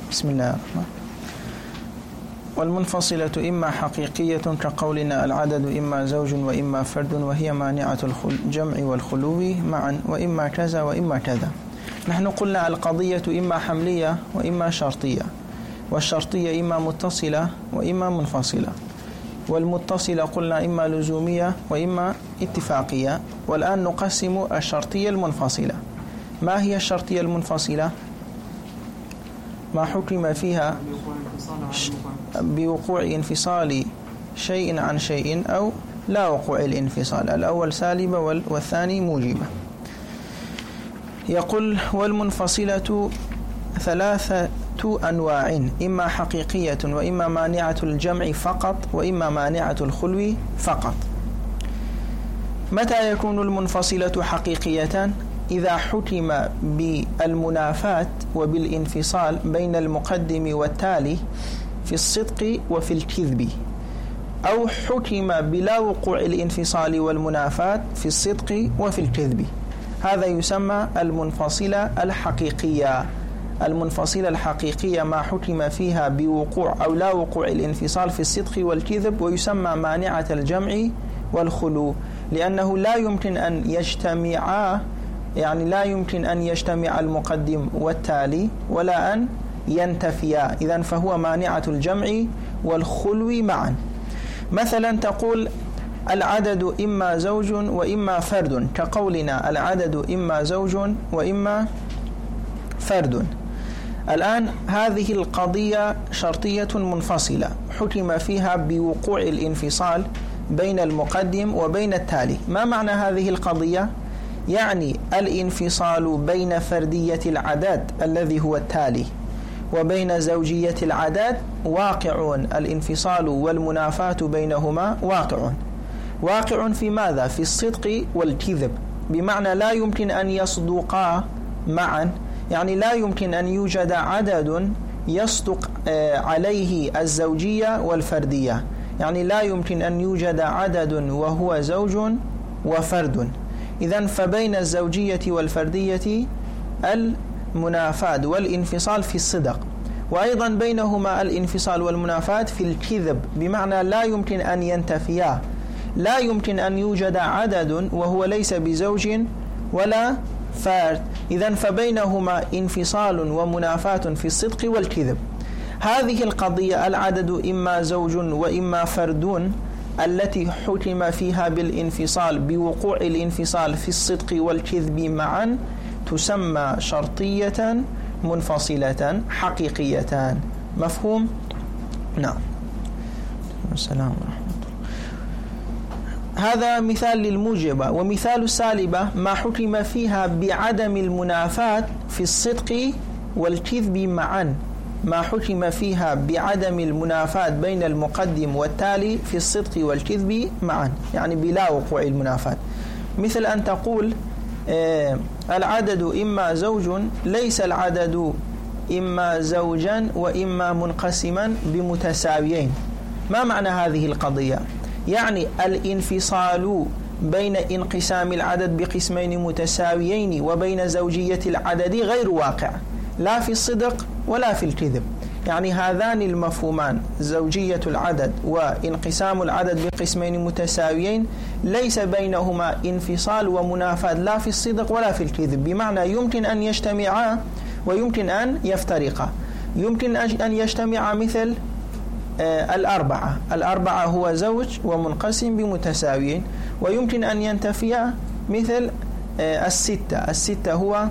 بسم الله الرحمن. والمنفصلة إما حقيقية كقولنا العدد إما زوج وإما فرد وهي مانعة الجمع والخلو معا وإما كذا وإما كذا. نحن قلنا القضية إما حملية وإما شرطية، والشرطية إما متصلة وإما منفصلة، والمتصلة قلنا إما لزومية وإما اتفاقية. والآن نقسم الشرطية المنفصلة. ما هي الشرطية المنفصلة؟ ما حكم فيها بوقوع انفصال شيء عن شيء أو لا وقوع الانفصال، الأول سالبة والثاني موجبة. يقول والمنفصلة ثلاثة أنواع، إما حقيقية وإما مانعة الجمع فقط وإما مانعة الخلو فقط. متى يكون المنفصلة حقيقية؟ إذا حكم بالمنافاة وبالانفصال بين المقدم والتالي في الصدق وفي الكذب، أو حكم بلا وقوع الانفصال والمنافاة في الصدق وفي الكذب. هذا يسمى المنفصلة الحقيقية. المنفصلة الحقيقية ما حكم فيها بوقوع أو لا وقوع الانفصال في الصدق والكذب، ويسمى مانعة الجمع والخلو، لأنه لا يمكن أن يجتمعا، يعني لا يمكن أن يجتمع المقدم والتالي ولا أن ينتفيا، إذن فهو مانعة الجمع والخلو معا. مثلا تقول العدد إما زوج وإما فرد، كقولنا العدد إما زوج وإما فرد. الآن هذه القضية شرطية منفصلة حكم فيها بوقوع الانفصال بين المقدم وبين التالي. ما معنى هذه القضية؟ يعني الانفصال بين فردية العدد الذي هو التالي وبين زوجية العدد واقع. الانفصال والمنافاة بينهما واقع في ماذا؟ في الصدق والكذب، بمعنى لا يمكن أن يصدقا معا، يعني لا يمكن أن يوجد عدد يصدق عليه الزوجية والفردية، يعني لا يمكن أن يوجد عدد وهو زوج وفرد. إذن فبين الزوجية والفردية المنافاة والانفصال في الصدق، وأيضا بينهما الانفصال والمنافاة في الكذب، بمعنى لا يمكن أن ينتفيا. لا يمكن أن يوجد عدد وهو ليس بزوج ولا فرد، إذن فبينهما انفصال ومنافاة في الصدق والكذب. هذه القضية العدد إما زوج وإما فرد التي حكم فيها بالانفصال بوقوع الانفصال في الصدق والكذب معا تسمى شرطية منفصلة حقيقية. مفهوم؟ نعم. السلام ورحمة الله. هذا مثال للموجبة. ومثال السالبة ما حكم فيها بعدم المنافاة في الصدق والكذب معا، ما حكم فيها بعدم المنافاة بين المقدم والتالي في الصدق والكذب معا، يعني بلا وقوع المنافاة. مثل أن تقول العدد إما زوج، ليس العدد إما زوجا وإما منقسما بمتساويين. ما معنى هذه القضية؟ يعني الانفصال بين انقسام العدد بقسمين متساويين وبين زوجية العدد غير واقع، لا في الصدق ولا في الكذب. يعني هذان المفهومان زوجية العدد وانقسام العدد بقسمين متساويين ليس بينهما انفصال ومنافاة لا في الصدق ولا في الكذب، بمعنى يمكن أن يجتمعا ويمكن أن يفترقا. يمكن أن يجتمع مثل الأربعة هو زوج ومنقسم بمتساويين، ويمكن أن ينتفيا مثل الستة هو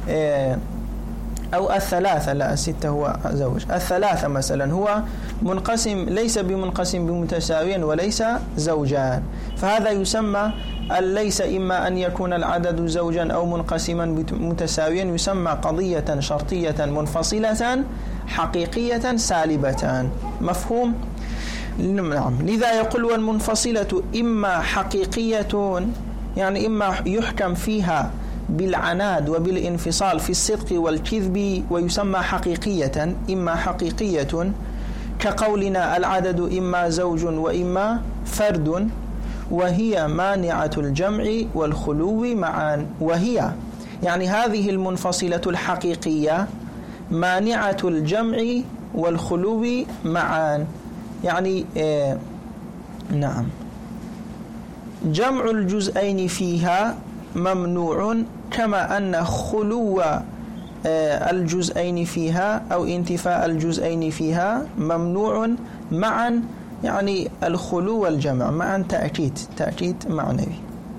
أو الثلاثة، لا الستة هو زوج، الثلاثة مثلا هو منقسم ليس بمنقسم بمتساويين وليس زوجان. فهذا يسمى ليس إما أن يكون العدد زوجا أو منقسما بمتساويا، يسمى قضية شرطية منفصلة حقيقية سالبة. مفهوم؟ نعم. لذا يقول والمنفصلة إما حقيقية، يعني إما يحكم فيها بالعناد وبالانفصال في الصدق والكذب ويسمى حقيقية، إما حقيقية كقولنا العدد إما زوج وإما فرد، وهي مانعة الجمع والخلو معا. وهي يعني هذه المنفصلة الحقيقية مانعة الجمع والخلو معا، يعني نعم جمع الجزئين فيها ممنوع، كما أن خلو الجزئين فيها أو انتفاء الجزئين فيها ممنوع معا، يعني الخلو والجمع معا تأكيد معنوي.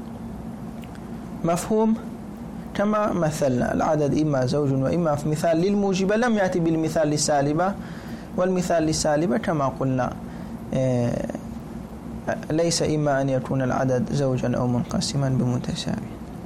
مفهوم؟ كما مثلنا العدد إما زوج وإما في مثال للموجبة، لم يأتي بالمثال للسالبة، والمثال للسالبة كما قلنا ليس إما أن يكون العدد زوجا أو منقسما بمتساوي.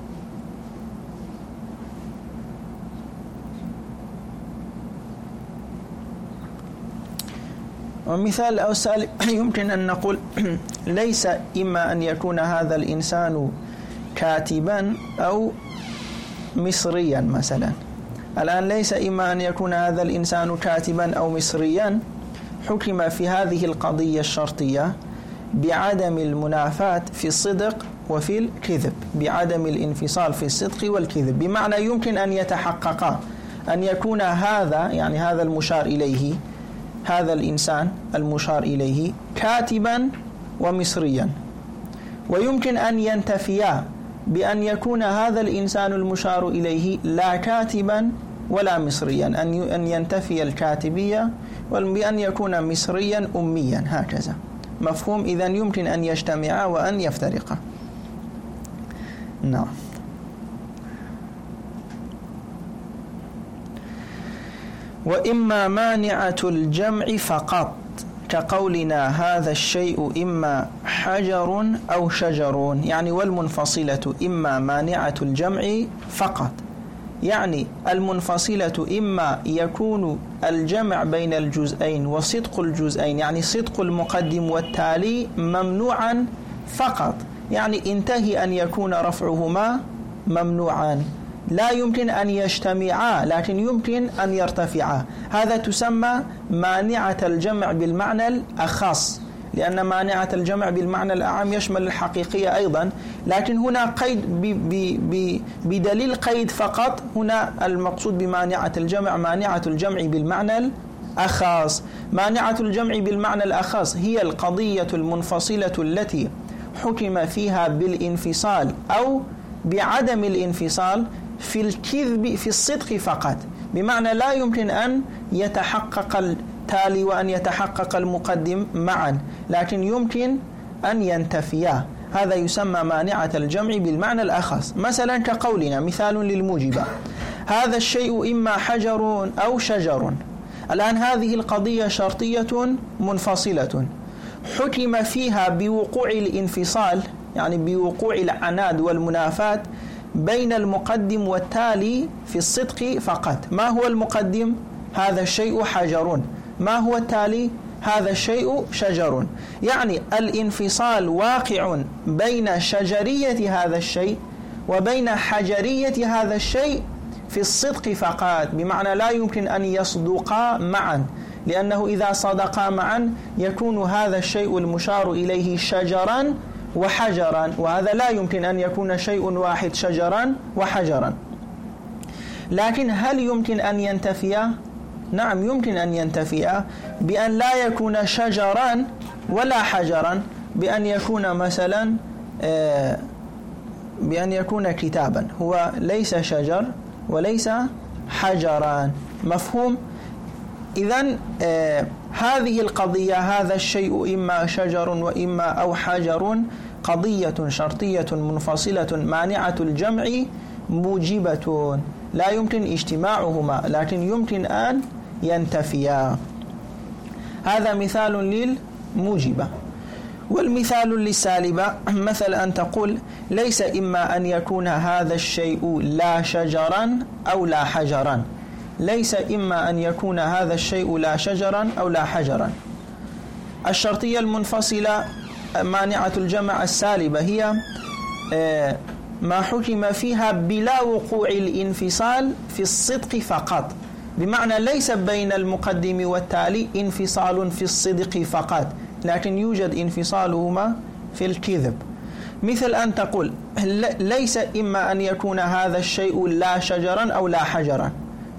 ومثال أو سالب يمكن أن نقول ليس إما أن يكون هذا الإنسان كاتبا أو مصريا مثلا. الآن ليس إما أن يكون هذا الإنسان كاتبا أو مصريا، حكم في هذه القضية الشرطية بعدم المنافاة في الصدق وفي الكذب، بعدم الانفصال في الصدق والكذب، بمعنى يمكن أن يتحقق أن يكون هذا، يعني هذا المشار إليه، هذا الإنسان المشار إليه كاتبا ومصريا، ويمكن أن ينتفيا بأن يكون هذا الإنسان المشار إليه لا كاتبا ولا مصريا، أن ينتفي الكاتبية، وبأن يكون مصريا أميا، هكذا. مفهوم؟ إذن يمكن أن يجتمعا وأن يفترقا. نعم. وإما مانعة الجمع فقط، كقولنا هذا الشيء إما حجر أو شجر، يعني والمنفصلة إما مانعة الجمع فقط، يعني المنفصلة إما يكون الجمع بين الجزئين وصدق الجزئين، يعني صدق المقدم والتالي ممنوعا فقط، يعني انتهي أن يكون رفعهما ممنوعا، لا يمكن أن يجتمعا لكن يمكن أن يرتفعا. هذا تسمى مانعة الجمع بالمعنى الأخص، لأن مانعة الجمع بالمعنى الأعم يشمل الحقيقية أيضا، لكن هنا قيد بدليل قيد فقط. هنا المقصود بمانعة الجمع مانعة الجمع بالمعنى الأخص. مانعة الجمع بالمعنى الأخص هي القضية المنفصلة التي حكم فيها بالانفصال أو بعدم الانفصال في الكذب في الصدق فقط، بمعنى لا يمكن أن يتحقق التالي وأن يتحقق المقدم معا، لكن يمكن أن ينتفيا. هذا يسمى مانعة الجمع بالمعنى الأخص. مثلا كقولنا مثال للموجبة هذا الشيء إما حجر أو شجر. الآن هذه القضية شرطية منفصلة حكم فيها بوقوع الانفصال، يعني بوقوع العناد والمنافاة بين المقدم والتالي في الصدق فقط. ما هو المقدم؟ هذا الشيء حجر. ما هو التالي؟ هذا الشيء شجر. يعني الانفصال واقع بين شجرية هذا الشيء وبين حجرية هذا الشيء في الصدق فقط، بمعنى لا يمكن أن يصدقا معا، لأنه إذا صدقا معا يكون هذا الشيء المشار إليه شجرا وحجرا، وهذا لا يمكن أن يكون شيء واحد شجرا وحجرا. لكن هل يمكن أن ينتفيا؟ نعم يمكن أن ينتفيا بأن لا يكون شجرا ولا حجرا، بأن يكون مثلا بأن يكون كتابا، هو ليس شجر وليس حجرا. مفهوم؟ إذن هذه القضية هذا الشيء إما شجر وإما أو حجر قضية شرطية منفصلة مانعة الجمع موجبة، لا يمكن اجتماعهما لكن يمكن أن ينتفيا. هذا مثال للموجبة. والمثال للسالبة مثل أن تقول ليس إما أن يكون هذا الشيء لا شجرا أو لا حجرا، ليس إما أن يكون هذا الشيء لا شجرا أو لا حجرا. الشرطية المنفصلة مانعة الجمع السالبة هي ما حكم فيها بلا وقوع الانفصال في الصدق فقط، بمعنى ليس بين المقدم والتالي انفصال في الصدق فقط، لكن يوجد انفصالهما في الكذب. مثل أن تقول ليس إما أن يكون هذا الشيء لا شجرا أو لا حجرا،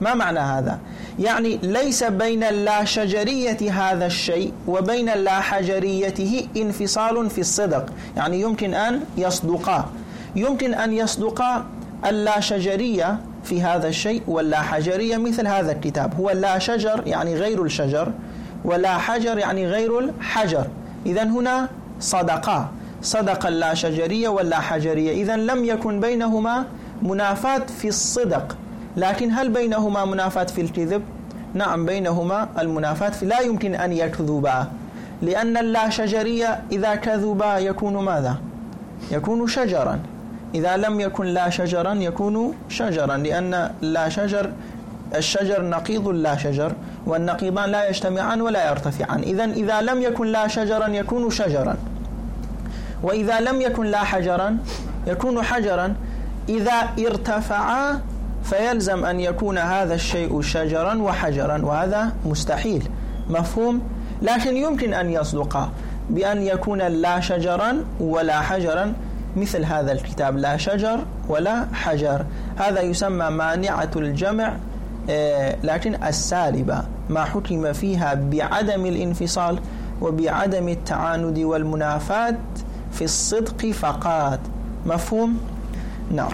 ما معنى هذا؟ يعني ليس بين اللا شجرية هذا الشيء وبين اللا حجريته انفصال في الصدق، يعني يمكن أن يصدقا، يمكن أن يصدقا اللا شجرية في هذا الشيء واللا حجرية. مثل هذا الكتاب هو اللا شجر يعني غير الشجر، ولا حجر يعني غير الحجر، إذن هنا صدقا، صدق اللا شجرية واللا حجرية، إذن لم يكن بينهما منافاة في الصدق. لكن هل بينهما منافاة في الكذب؟ نعم بينهما المنافاة لا يمكن أن يكذبا، لأن اللا شجرية إذا كذبا يكون ماذا؟ يكون شجرا، إذا لم يكن لا شجرا يكون شجرا، لأن لا شجر، الشجر نقيض لا شجر، والنقيضان لا يجتمعان ولا يرتفعان. إذن إذا لم يكن لا شجرا يكون شجرا، وإذا لم يكن لا حجرا يكون حجرا. إذا ارتفعا فيلزم أن يكون هذا الشيء شجرا وحجرا، وهذا مستحيل. مفهوم؟ لكن يمكن أن يصدق بأن يكون لا شجرا ولا حجرا، مثل هذا الكتاب لا شجر ولا حجر، هذا يسمى مانعة الجمع، لكن السالبة، ما حكم فيها بعدم الانفصال وبعدم التعاند والمنافاة في الصدق فقط. مفهوم؟ نعم.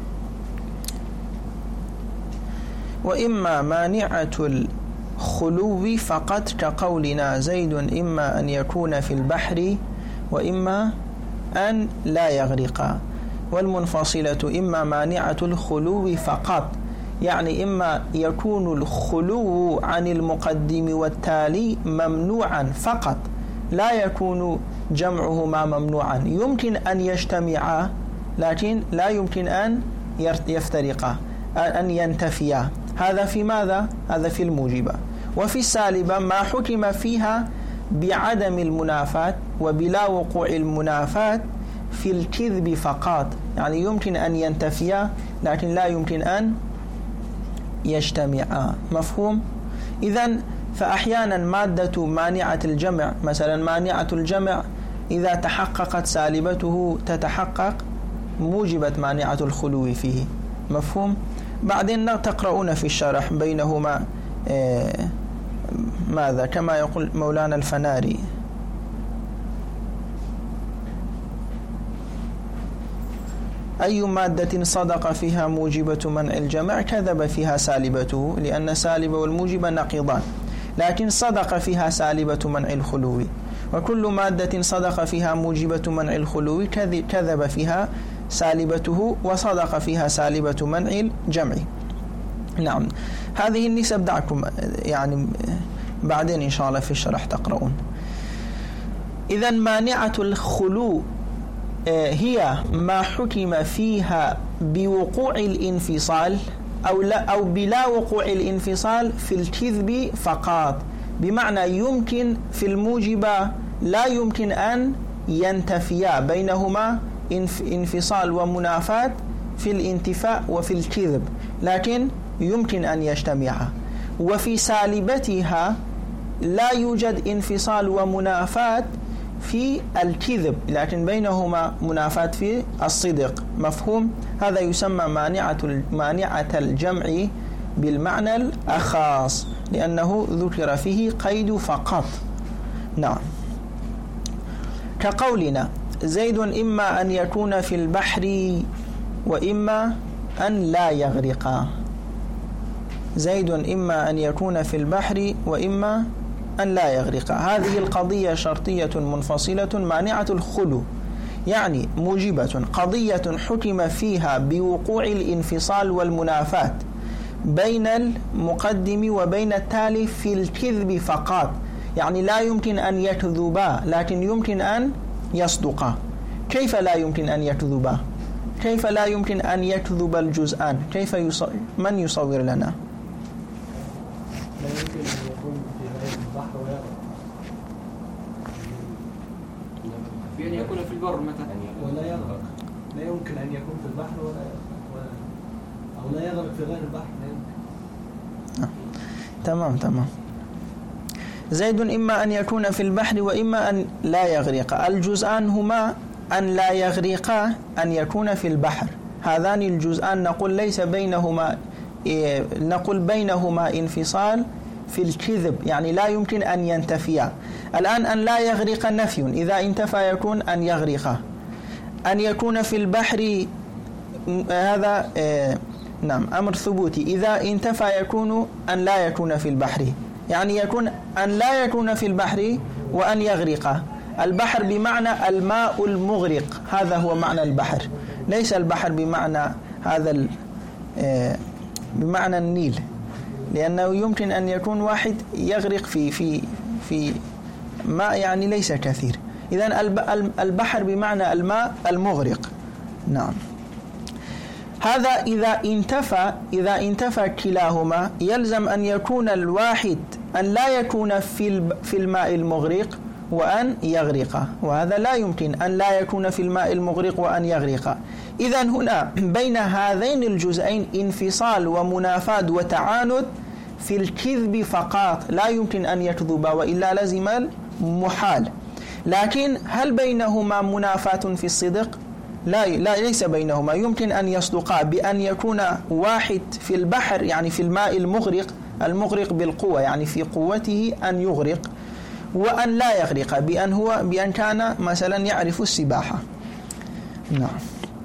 وإما مانعة الخلو فقط كقولنا زيد إما أن يكون في البحر وإما أن لا يغرق. والمنفصلة إما مانعة الخلو فقط، يعني إما يكون الخلو عن المقدم والتالي ممنوعا فقط، لا يكون جمعهما ممنوعا، يمكن أن يجتمعا لكن لا يمكن أن يفترقا، أن ينتفيا. هذا في ماذا؟ هذا في الموجبة. وفي السالبة ما حكم فيها بعدم المنافاة وبلا وقوع المنافاة في الكذب فقط، يعني يمكن أن ينتفيا لكن لا يمكن أن يجتمعا. مفهوم؟ إذن فأحيانا مادة مانعة الجمع، مثلا مانعة الجمع إذا تحققت سالبته تتحقق موجبة مانعة الخلو فيه. مفهوم؟ بعدين تقرؤون في الشرح بينهما ماذا، كما يقول مولانا الفناري: أي مادة صدق فيها موجبة منع الجمع كذب فيها سالبته، لأن سالب والموجب نقيضان، لكن صدق فيها سالبة منع الخلو. وكل مادة صدق فيها موجبة منع الخلو كذب فيها سالبته وصدق فيها سالبة منع الجمع. نعم، هذه النسب دعكم يعني بعدين إن شاء الله في الشرح تقرؤون. إذن مانعة الخلو هي ما حكم فيها بوقوع الانفصال أو بلا وقوع الانفصال في الكذب فقط، بمعنى يمكن في الموجبة لا يمكن أن ينتفيا، بينهما انفصال ومنافاة في الانتفاء وفي الكذب، لكن يمكن أن يجتمعا. وفي سالبتها لا يوجد انفصال ومنافاة في الكذب، لكن بينهما منافاة في الصدق. مفهوم؟ هذا يسمى مانعة الجمع بالمعنى الأخاص، لأنه ذكر فيه قيد فقط. نعم، كقولنا زيد إما أن يكون في البحر وإما أن لا يغرق. زيد إما أن يكون في البحر وإما أن لا يغرق، هذه القضية شرطية منفصلة مانعة الخلو، يعني موجبة، قضية حكم فيها بوقوع الانفصال والمنافاة بين المقدم وبين التالي في الكذب فقط، يعني لا يمكن أن يكذبا لكن يمكن أن يصدقا. كيف لا يمكن أن يكذبا؟ كيف لا يمكن أن يكذب الجزءان؟ كيف من يصور لنا؟ لا يمكن أن يكون في غير البحر ويغرق، بأن يكون في البر مثلا ولا يغرق. لا يمكن أن يكون في البحر أو لا يغرق في غير البحر، لا يمكن. تمام. زيد إما أن يكون في البحر وإما أن لا يغرق، الجزءان هما أن لا يغرق أن يكون في البحر، هذان الجزءان نقول ليس بينهما نقول بينهما انفصال في الكذب، يعني لا يمكن أن ينتفيا. الآن أن لا يغرق نفي، إذا انتفى يكون أن يغرق. أن يكون في البحر هذا نعم أمر ثبوتي، إذا انتفى يكون أن لا يكون في البحر، يعني يكون أن لا يكون في البحر وأن يغرق. البحر بمعنى الماء المغرق، هذا هو معنى البحر، ليس البحر بمعنى هذا بمعنى النيل، لأنه يمكن أن يكون واحد يغرق في ماء يعني ليس كثير. إذن البحر بمعنى الماء المغرق. نعم، هذا إذا انتفى كلاهما يلزم أن يكون الواحد أن لا يكون في الماء المغرق وأن يغرق، وهذا لا يمكن أن لا يكون في الماء المغرق وأن يغرق. إذن هنا بين هذين الجزئين انفصال ومنافاة وتعاند في الكذب فقط، لا يمكن أن يكذب وإلا لزم المحال. لكن هل بينهما منافاة في الصدق؟ لا ليس بينهما. يمكن أن يصدقا بأن يكون واحد في البحر يعني في الماء المغرق بالقوة، يعني في قوته أن يغرق، وأن لا يغرق بأن كان مثلا يعرف السباحة. نعم.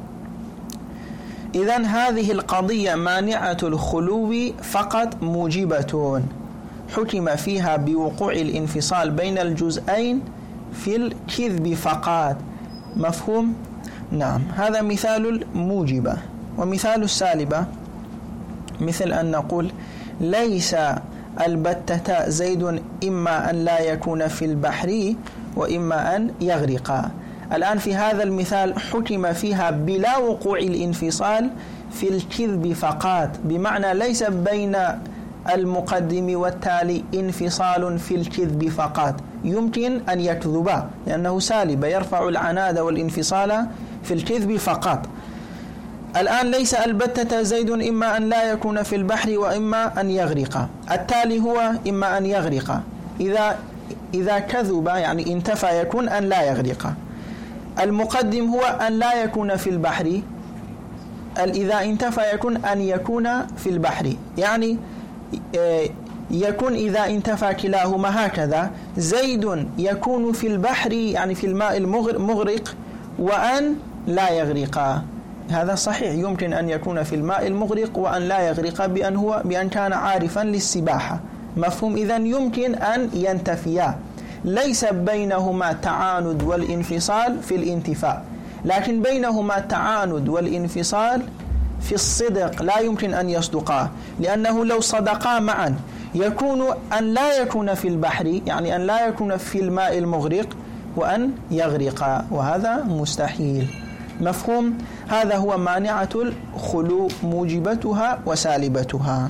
إذن هذه القضية مانعة الخلو فقط موجبة، حكم فيها بوقوع الانفصال بين الجزئين في الكذب فقط. مفهوم؟ نعم. هذا مثال الموجبة. ومثال السالبة مثل أن نقول ليس البتة زيد إما أن لا يكون في البحر وإما أن يغرق. الآن في هذا المثال حكم فيها بلا وقوع الانفصال في الكذب فقط، بمعنى ليس بين المقدم والتالي انفصال في الكذب فقط، يمكن أن يكذبا لأنه سالب يرفع العناد والانفصال في الكذب فقط. الآن ليس البتة زيد إما أن لا يكون في البحر وإما أن يغرق، التالي هو إما أن يغرق. إذا كذب يعني انتفى يكون أن لا يغرق. المقدم هو أن لا يكون في البحر، إذا انتفى يكون أن يكون في البحر، يعني يكون إذا انتفى كلاهما هكذا زيد يكون في البحر يعني في الماء المغرق وأن لا يغرق. هذا صحيح، يمكن أن يكون في الماء المغرق وأن لا يغرق بأن كان عارفا للسباحة. مفهوم؟ إذن يمكن أن ينتفيا، ليس بينهما تعاند والانفصال في الانتفاء، لكن بينهما تعاند والانفصال في الصدق، لا يمكن أن يصدقا، لأنه لو صدقا معا يكون أن لا يكون في البحر يعني أن لا يكون في الماء المغرق وأن يغرق، وهذا مستحيل. مفهوم؟ هذا هو مانعة الخلو، موجبتها وسالبتها.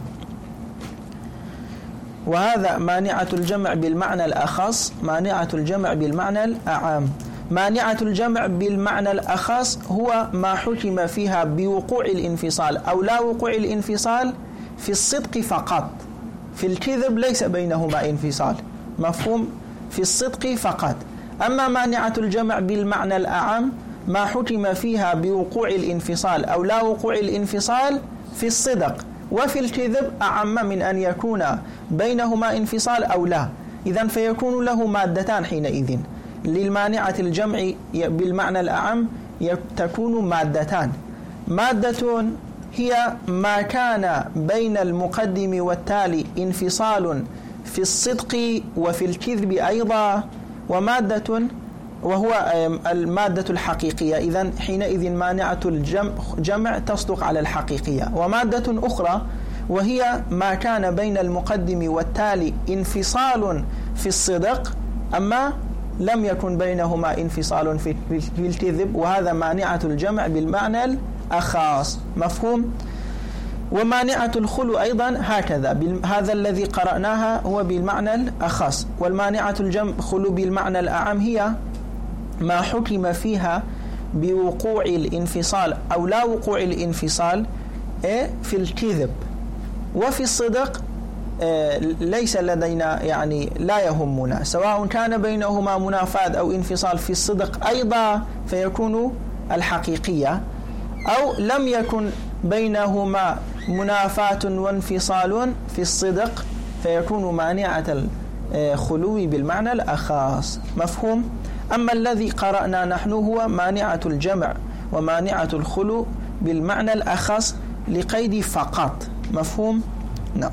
وهذا مانعة الجمع بالمعنى الأخص، مانعة الجمع بالمعنى الأعم. مانعة الجمع بالمعنى الأخص هو ما حكم فيها بوقوع الانفصال أو لا وقوع الانفصال في الصدق فقط، في الكذب ليس بينهما انفصال. مفهوم؟ في الصدق فقط. أما مانعة الجمع بالمعنى الأعم ما حكم فيها بوقوع الانفصال أو لا وقوع الانفصال في الصدق وفي الكذب أعم من أن يكون بينهما انفصال أو لا. إذن فيكون له مادتان حينئذ. للمانعة الجمع بالمعنى الأعم تكون مادتان. مادة هي ما كان بين المقدم والتالي انفصال في الصدق وفي الكذب أيضا، ومادة وهو المادة الحقيقية. إذن حينئذ مانعة الجمع تصدق على الحقيقية. ومادة أخرى وهي ما كان بين المقدم والتالي انفصال في الصدق أما لم يكن بينهما انفصال في الكذب، وهذا مانعة الجمع بالمعنى الأخص. مفهوم؟ ومانعة الخلو أيضا هكذا، هذا الذي قرأناها هو بالمعنى الأخص. والمانعة الخلو بالمعنى الأعم هي ما حكم فيها بوقوع الانفصال أو لا وقوع الانفصال في الكذب وفي الصدق ليس لدينا يعني لا يهمنا، سواء كان بينهما منافاة أو انفصال في الصدق أيضا فيكون الحقيقية، أو لم يكن بينهما منافاة وانفصال في الصدق فيكون مانعة الخلو بالمعنى الأخص. مفهوم؟ أما الذي قرأنا نحن هو مانعة الجمع ومانعة الخلو بالمعنى الأخص لقيد فقط. مفهوم؟ نعم.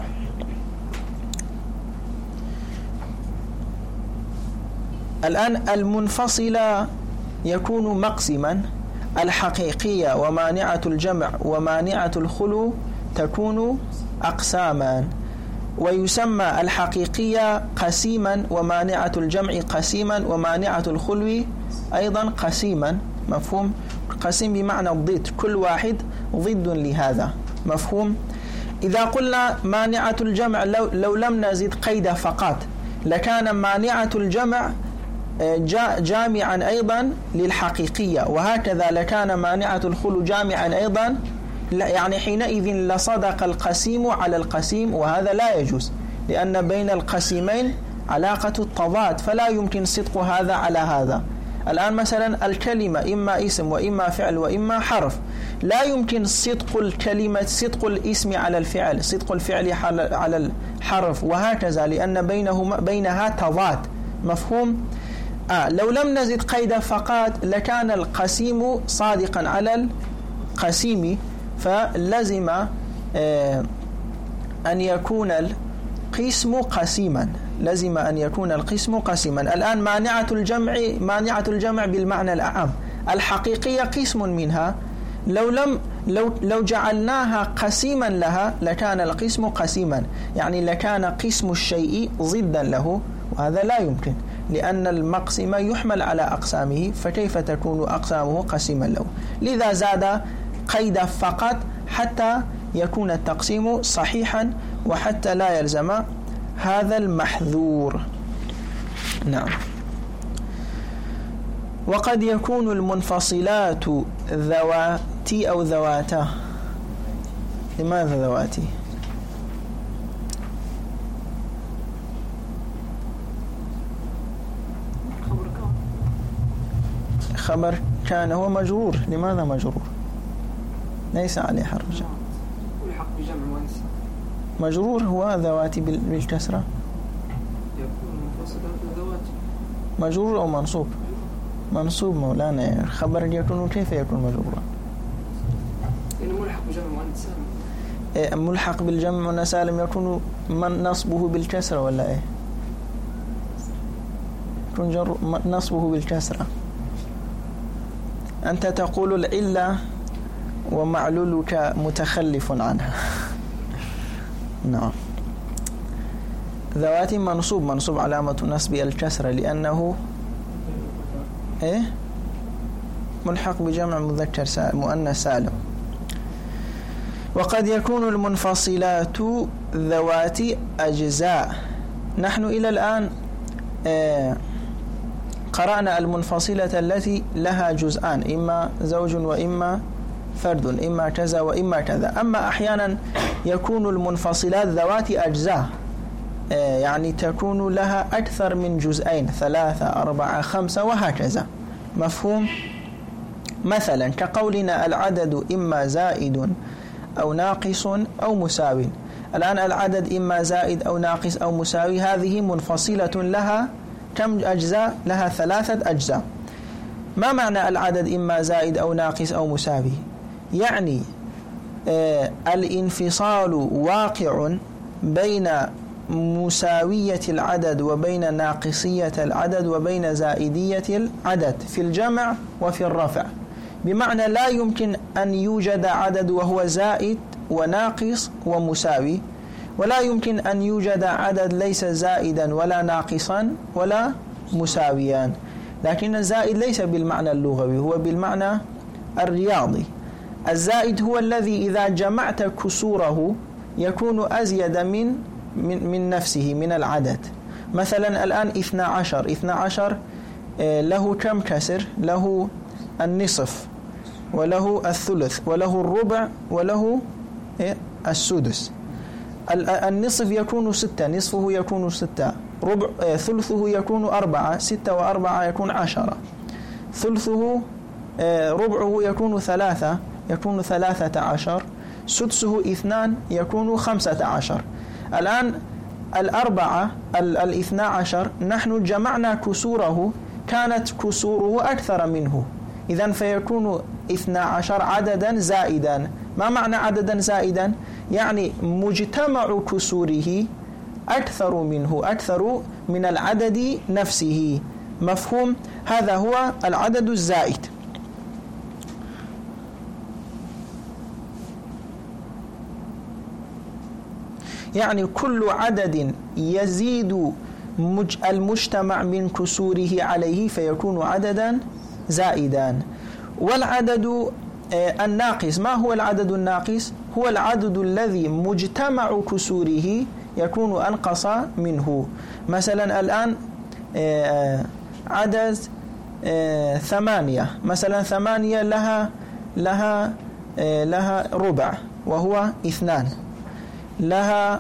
الآن المنفصلة يكون مقسما، الحقيقية ومانعة الجمع ومانعة الخلو تكون أقساما، ويسمى الحقيقية قسيما ومانعة الجمع قسيما ومانعة الخلو أيضا قسيما. مفهوم؟ قسيم بمعنى الضد، كل واحد ضد لهذا. مفهوم؟ إذا قلنا مانعة الجمع لو لم نزد قيد فقط لكان مانعة الجمع جامعا أيضا للحقيقية، وهكذا لكان مانعة الخلو جامعا أيضا، يعني حينئذ لصدق القسيم على القسيم، وهذا لا يجوز لأن بين القسيمين علاقة التضاد، فلا يمكن صدق هذا على هذا. الآن مثلا الكلمة إما اسم وإما فعل وإما حرف، لا يمكن صدق الكلمة صدق الاسم على الفعل، صدق الفعل على الحرف، وهكذا، لأن بينها تضاد. مفهوم؟ لو لم نزد قيد فقط لكان القسيم صادقا على القسيم، فلزم أن يكون القسم قسيما، لازم أن يكون القسم قسيما. الآن مانعة الجمع بالمعنى الأعم، الحقيقية قسم منها، لو جعلناها قسيما لها لكان القسم قسيما، يعني لكان قسم الشيء ضدا له، وهذا لا يمكن لأن المقسم يحمل على أقسامه، فكيف تكون أقسامه قسيما له؟ لذا زاد قيد فقط حتى يكون التقسيم صحيحا وحتى لا يلزم هذا المحذور. نعم. وقد يكون المنفصلات ذواتي أو ذواتا. لماذا ذواتي؟ خبر كان هو مجرور. لماذا مجرور؟ ليس عليه حرج. والحق بجمع مؤنث. مجرور هو ذواتي بالكسرة. يكون منفصلات ذواتي. مجرور أو منصوب؟ منصوب مولانا. خبر يكون كيف يكون مجرورا؟ إنه ملحق بجمع مؤنث سالم. ملحق بالجمع مؤنث سالم يكون من نصبه بالكسرة ولا إيه؟ يكون نصبه بالكسرة. أنت تقول العلة ومعلولك متخلف عنها. نعم. ذواتي منصوب علامة نصب الكسرة لأنه ملحق بجمع مذكر مؤنث سالم. وقد يكون المنفصلات ذواتي أجزاء. نحن إلى الآن قرأنا المنفصلة التي لها جزءان، إما زوج وإما فرد، إما كذا وإما كذا. أما أحيانا يكون المنفصلات ذواتي أجزاء، يعني تكون لها أكثر من جزئين، 3 4 5 وهكذا. مفهوم؟ مثلا كقولنا العدد إما زائد أو ناقص أو مساوي. الآن العدد إما زائد أو ناقص أو مساوي، هذه منفصلة لها كم أجزاء؟ لها 3 أجزاء. ما معنى العدد إما زائد أو ناقص أو مساوي؟ يعني الانفصال واقع بين مساوية العدد وبين ناقصية العدد وبين زائدية العدد في الجمع وفي الرفع، بمعنى لا يمكن أن يوجد عدد وهو زائد وناقص ومساوي، ولا يمكن أن يوجد عدد ليس زائدا ولا ناقصا ولا مساويا. لكن الزائد ليس بالمعنى اللغوي، هو بالمعنى الرياضي. الزائد هو الذي إذا جمعت كسوره يكون أزيد من نفسه من العدد. مثلا الآن 12 له كم كسر؟ له النصف وله الثلث وله الربع وله السدس. النصف يكون 6، نصفه يكون 6، ثلثه يكون 4، 6 و4 يكون 10، ثلثه ربعه يكون 3 يكون 13، سدسه 2 يكون 15. الآن الأربعة 12 نحن جمعنا كسوره، كانت كسوره أكثر منه، إذن فيكون 12 عددا زائدا. ما معنى عددا زائدا؟ يعني مجتمع كسوره أكثر منه، أكثر من العدد نفسه. مفهوم؟ هذا هو العدد الزائد. يعني كل عدد يزيد المجتمع من كسوره عليه فيكون عددا زائدا. والعدد الناقص، ما هو العدد الناقص؟ هو العدد الذي مجتمع كسوره يكون أنقص منه. مثلا الآن عدد 8، مثلا 8 لها ربع وهو 2، لها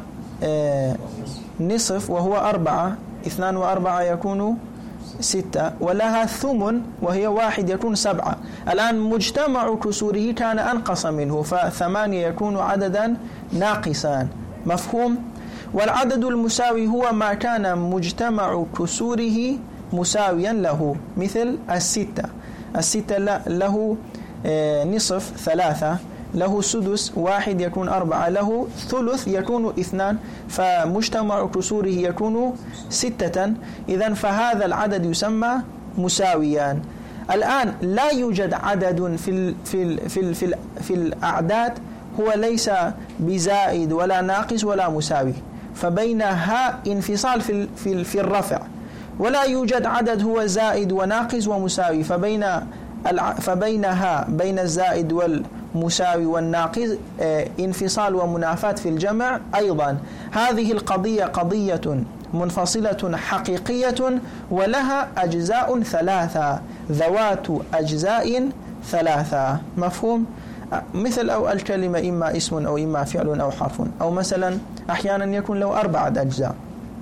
نصف وهو 4، 2 و4 يكون 6، ولها ثمن وهي 1 يكون 7. الآن مجتمع كسوره كان أنقص منه، ف8 يكون عددا ناقصا. مفهوم؟ والعدد المساوي هو ما كان مجتمع كسوره مساويا له، مثل 6 له نصف 3، له سدس 1 يكون 4، له ثلث يكون 2، فمجتمع كسوره يكون 6. إذن فهذا العدد يسمى مساويا. الآن لا يوجد عدد في الأعداد هو ليس بزائد ولا ناقص ولا مساوي، فبينها انفصال في الرفع، ولا يوجد عدد هو زائد وناقص ومساوي، فبينها بين الزائد والمساوي والناقص انفصال ومنافاة في الجمع أيضا. هذه القضية قضية منفصلة حقيقية ولها أجزاء 3، ذوات أجزاء 3. مفهوم؟ مثل أو الكلمة إما اسم أو إما فعل أو حرف، أو مثلا أحيانا يكون له 4 أجزاء.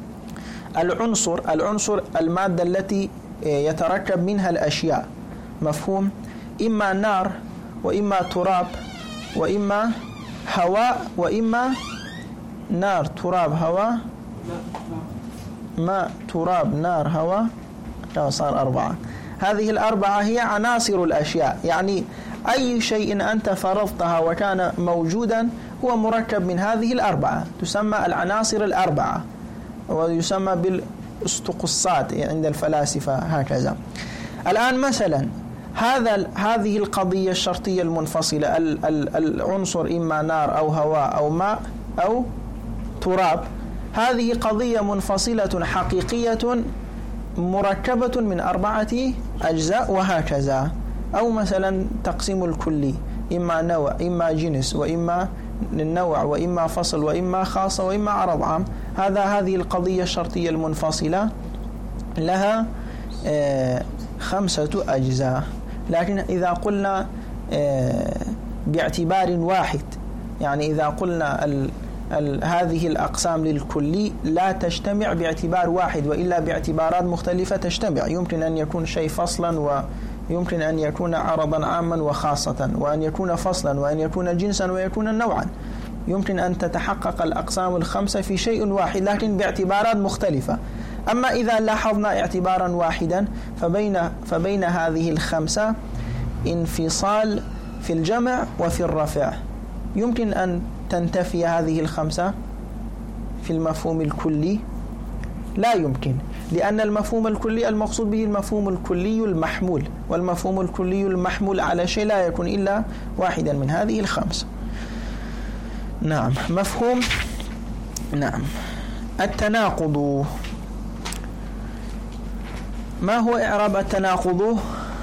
العنصر المادة التي يتركب منها الأشياء. مفهوم؟ إما نار وإما تراب وإما هواء وإما نار تراب هواء ماء تراب نار هواء، صار 4. هذه ال4 هي عناصر الأشياء، يعني أي شيء أنت فرضتها وكان موجودا هو مركب من هذه ال4، تسمى العناصر ال4 ويسمى بالاستقصات عند الفلاسفة هكذا. الآن مثلا هذه القضية الشرطية المنفصلة، العنصر إما نار أو هواء أو ماء أو تراب، هذه قضية منفصلة حقيقية مركبة من 4 أجزاء وهكذا. أو مثلا تقسيم الكلي، إما نوع إما جنس وإما النوع وإما فصل وإما خاصة وإما عرض عام. هذه القضية الشرطية المنفصلة لها 5 أجزاء. لكن إذا قلنا باعتبار واحد، يعني إذا قلنا هذه الأقسام للكلي لا تجتمع باعتبار واحد، وإلا باعتبارات مختلفة تجتمع. يمكن أن يكون شيء فصلا، ويمكن أن يكون عرضا عاما وخاصة، وأن يكون فصلا، وأن يكون جنسا، ويكون نوعا. يمكن أن تتحقق الأقسام ال5 في شيء واحد لكن باعتبارات مختلفة. أما إذا لاحظنا اعتبارا واحدا فبين هذه ال5 انفصال في الجمع وفي الرفع. يمكن أن تنتفي هذه ال5 في المفهوم الكلي؟ لا يمكن، لأن المفهوم الكلي المقصود به المفهوم الكلي المحمول، والمفهوم الكلي المحمول على شيء لا يكون إلا واحدا من هذه ال5. نعم. مفهوم؟ نعم. التناقض، ما هو إعراب التناقض؟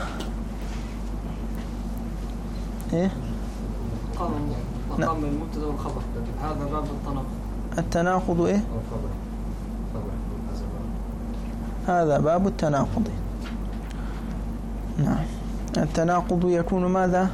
إيه؟ مقام المبتدا والخبر، هذا باب التناقض. التناقض إيه؟ هذا باب التناقض. نعم. التناقض يكون ماذا؟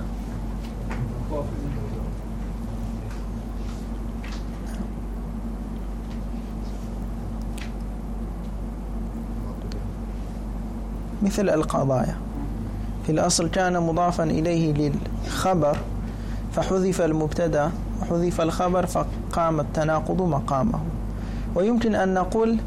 مثل القضايا، في الأصل كان مضافا إليه للخبر فحذف المبتدا وحذف الخبر فقام التناقض مقامه. ويمكن أن نقول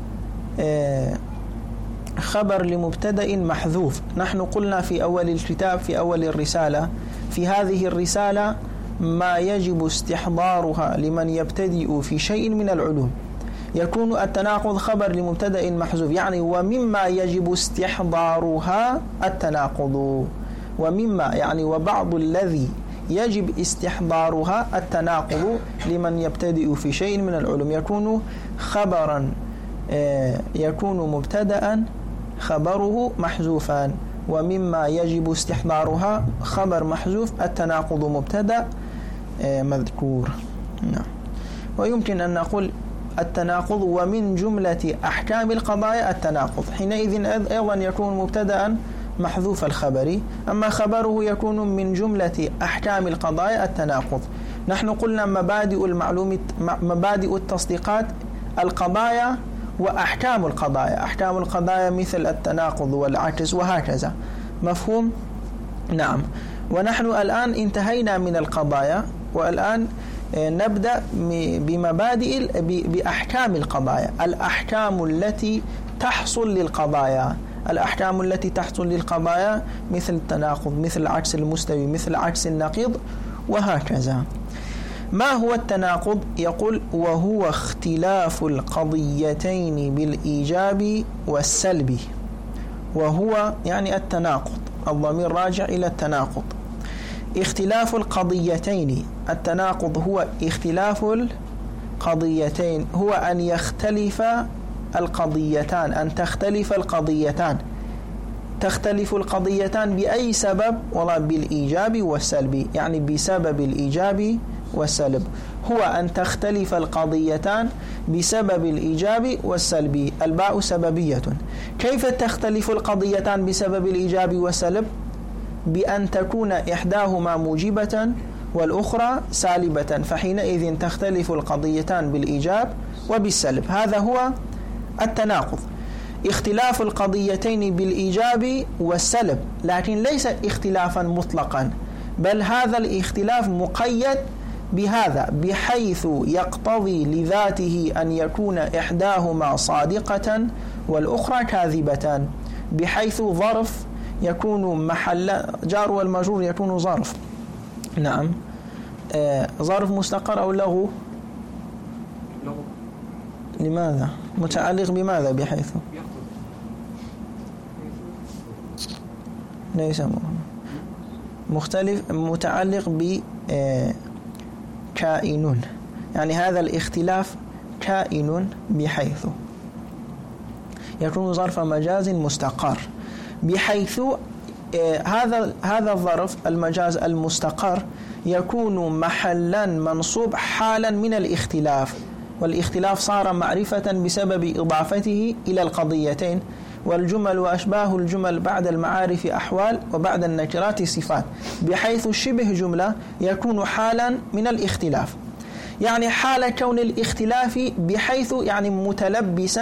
خبر لمبتدأ محذوف. نحن قلنا في أول الكتاب في أول الرسالة في هذه الرسالة ما يجب استحضارها لمن يبتدئ في شيء من العلوم يكون التناقض خبر لمبتدأ محذوف، يعني ومما يجب استحضارها التناقض، ومما يعني وبعض الذي يجب استحضارها التناقض لمن يبتدئ في شيء من العلوم يكون خبرا يكون مبتدأ خبره محذوفا، ومما يجب استحضارها خبر محذوف التناقض مبتدأ مذكور. ويمكن أن نقول التناقض ومن جملة أحكام القضايا التناقض، حينئذ أيضا يكون مبتدأ محذوف الخبر، أما خبره يكون من جملة أحكام القضايا التناقض. نحن قلنا مبادئ التصديقات القضايا وأحكام القضايا، أحكام القضايا مثل التناقض والعكس وهكذا، مفهوم؟ نعم. ونحن الآن انتهينا من القضايا، والآن نبدأ بأحكام القضايا، الأحكام التي تحصل للقضايا، الأحكام التي تحصل للقضايا مثل التناقض، مثل العكس المستوي، مثل عكس النقيض وهكذا. ما هو التناقض؟ يقول وهو اختلاف القضيتين بالإيجاب والسلب. وهو يعني التناقض، الضمير راجع إلى التناقض. اختلاف القضيتين، التناقض هو اختلاف القضيتين، هو أن يختلف القضيتان، أن تختلف القضيتان. تختلف القضيتان بأي سبب؟ والله بالإيجاب والسلب، يعني بسبب الإيجاب والسلب. هو أن تختلف القضيتان بسبب الإيجاب والسلب، الباء سببية. كيف تختلف القضيتان بسبب الإيجاب والسلب؟ بأن تكون إحداهما موجبة والأخرى سالبة، فحينئذ تختلف القضيتان بالإيجاب وبالسلب. هذا هو التناقض، اختلاف القضيتين بالإيجاب والسلب، لكن ليس اختلافا مطلقا، بل هذا الاختلاف مقيد بهذا، بحيث يقتضي لذاته أن يكون إحداهما صادقة والأخرى كاذبة، بحيث ظرف يكون محل جار والمجرور يكون ظرف. نعم. ظرف مستقر أو لغو؟ لماذا؟ متعلق بماذا؟ بحيث ليس مختلف، متعلق بكائن، يعني هذا الاختلاف كائن بحيث يكون ظرف مجاز مستقر، بحيث هذا الظرف المجاز المستقر يكون محلا منصوب حالا من الاختلاف، والاختلاف صار معرفة بسبب إضافته إلى القضيتين، والجمل وأشباه الجمل بعد المعارف أحوال وبعد النكرات صفات، بحيث شبه جملة يكون حالا من الاختلاف، يعني حال كون الاختلاف بحيث يعني متلبسا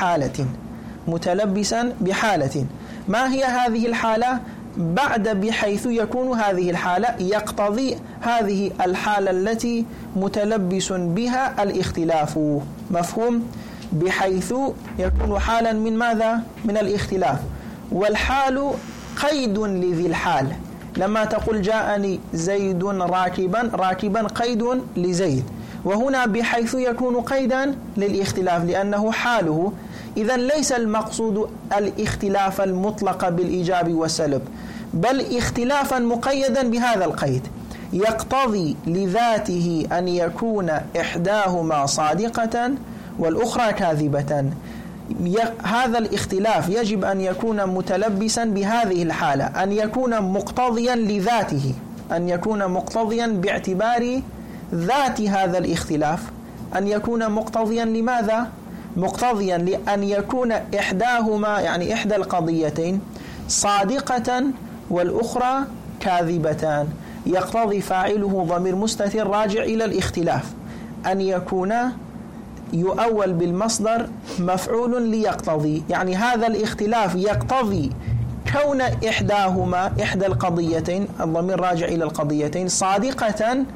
بحالة. ما هي هذه الحالة؟ بعد بحيث يكون هذه الحالة يقتضي هذه الحالة التي متلبس بها الاختلاف، مفهوم؟ بحيث يكون حالا من ماذا؟ من الاختلاف. والحال قيد لذي الحال، لما تقول جاءني زيد راكبا قيد لزيد، وهنا بحيث يكون قيدا للاختلاف لأنه حاله. إذن ليس المقصود الاختلاف المطلق بالإيجاب والسلب، بل اختلافا مقيدا بهذا القيد يقتضي لذاته أن يكون إحداهما صادقة والأخرى كاذبة. هذا الاختلاف يجب أن يكون متلبسا بهذه الحالة، أن يكون مقتضيا لذاته، أن يكون مقتضيا باعتبار ذات هذا الاختلاف، أن يكون مقتضيا لماذا؟ مقتضيا لأن يكون إحداهما يعني إحدى القضيتين صادقة والأخرى كاذبة، يقتضي فاعله ضمير مستتر راجع إلى الاختلاف أن يكون يؤول بالمصدر مفعول ليقتضي، يعني هذا الاختلاف يقتضي كون إحداهما إحدى القضيتين، الضمير راجع إلى القضيتين، صادقة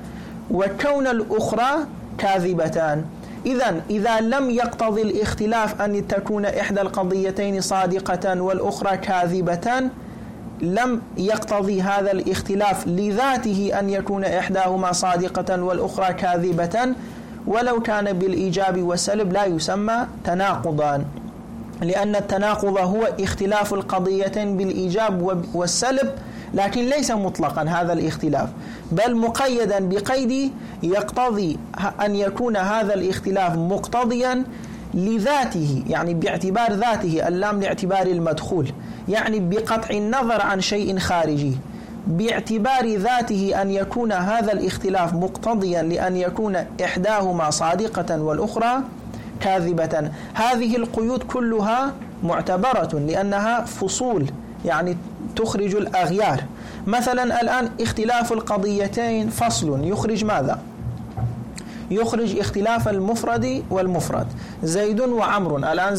وكون الأخرى كاذبتان. إذا لم يقتضي الاختلاف أن تكون إحدى القضيتين صادقة والأخرى كاذبة، لم يقتضي هذا الاختلاف لذاته أن يكون إحداهما صادقة والأخرى كاذبة، ولو كان بالإيجاب والسلب لا يسمى تناقضا، لأن التناقض هو اختلاف القضيتين بالإيجاب والسلب، لكن ليس مطلقا هذا الاختلاف، بل مقيدا بقيد يقتضي أن يكون هذا الاختلاف مقتضيا لذاته، يعني باعتبار ذاته، اللام لاعتبار المدخول، يعني بقطع النظر عن شيء خارجي، باعتبار ذاته أن يكون هذا الاختلاف مقتضيا لأن يكون إحداهما صادقة والأخرى كاذبة. هذه القيود كلها معتبرة لأنها فصول، يعني تخرج الأغيار. مثلا الآن اختلاف القضيتين فصل يخرج ماذا؟ يخرج اختلاف المفرد والمفرد. زيد وعمر، الآن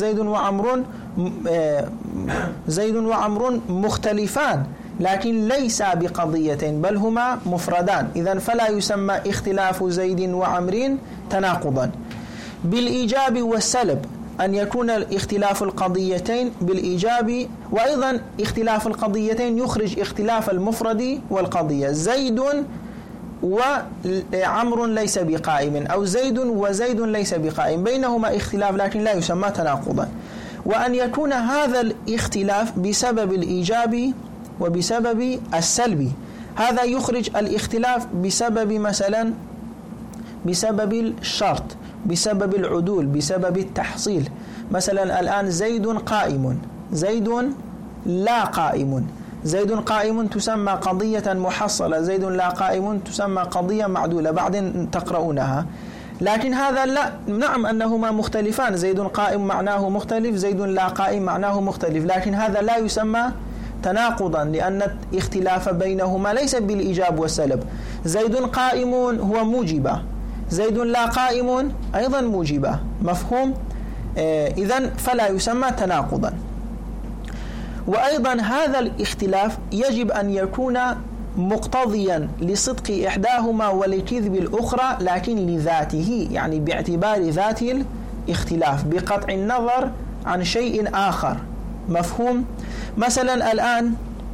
زيد وعمر مختلفان لكن ليس بقضيتين بل هما مفردان، إذن فلا يسمى اختلاف زيد وعمر تناقضا. بالإيجاب والسلب أن يكون اختلاف القضيتين بالإيجاب، وأيضا اختلاف القضيتين يخرج اختلاف المفرد والقضية. زيد وعمر ليس بقائم، أو زيد وزيد ليس بقائم، بينهما اختلاف لكن لا يسمى تناقضا. وأن يكون هذا الاختلاف بسبب الإيجاب وبسبب السلب، هذا يخرج الاختلاف بسبب مثلا بسبب الشرط، بسبب العدول، بسبب التحصيل. مثلا الآن زيد قائم، زيد لا قائم. زيد قائم تسمى قضية محصلة، زيد لا قائم تسمى قضية معدولة، بعدين تقرؤونها. لكن هذا لا، نعم أنهما مختلفان، زيد قائم معناه مختلف، زيد لا قائم معناه مختلف، لكن هذا لا يسمى تناقضا لأن الاختلاف بينهما ليس بالإيجاب والسلب. زيد قائم هو موجبة، زيد لا قائم أيضا موجبة، مفهوم؟ إذن فلا يسمى تناقضا. وأيضا هذا الاختلاف يجب أن يكون مقتضيا لصدق إحداهما ولكذب الأخرى، لكن لذاته، يعني باعتبار ذات الاختلاف بقطع النظر عن شيء آخر، مفهوم؟ مثلا الآن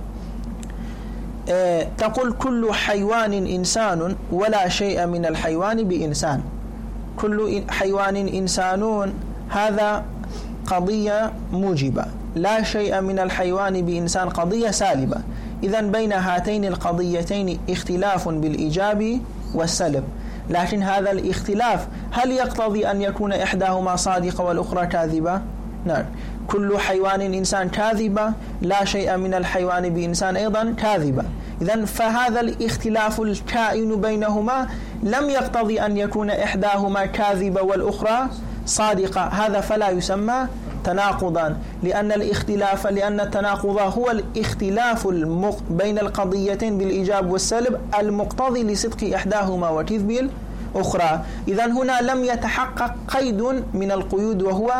تقول كل حيوان إنسان ولا شيء من الحيوان بإنسان. كل حيوان إنسانون هذا قضية موجبة، لا شيء من الحيوان بإنسان قضية سالبة. إذن بين هاتين القضيتين اختلاف بالإيجاب والسلب، لكن هذا الاختلاف هل يقتضي أن يكون إحداهما صادقة والأخرى كاذبة؟ نعم. كل حيوان إنسان كاذبة، لا شيء من الحيوان بإنسان أيضا كاذبة. إذن فهذا الاختلاف الكائن بينهما لم يقتضي أن يكون إحداهما كاذبة والأخرى صادقة، هذا فلا يسمى تناقضا، لأن التناقض هو الاختلاف بين القضيتين بالإيجاب والسلب المقتضي لصدق إحداهما وكذب الأخرى. إذن هنا لم يتحقق قيد من القيود، وهو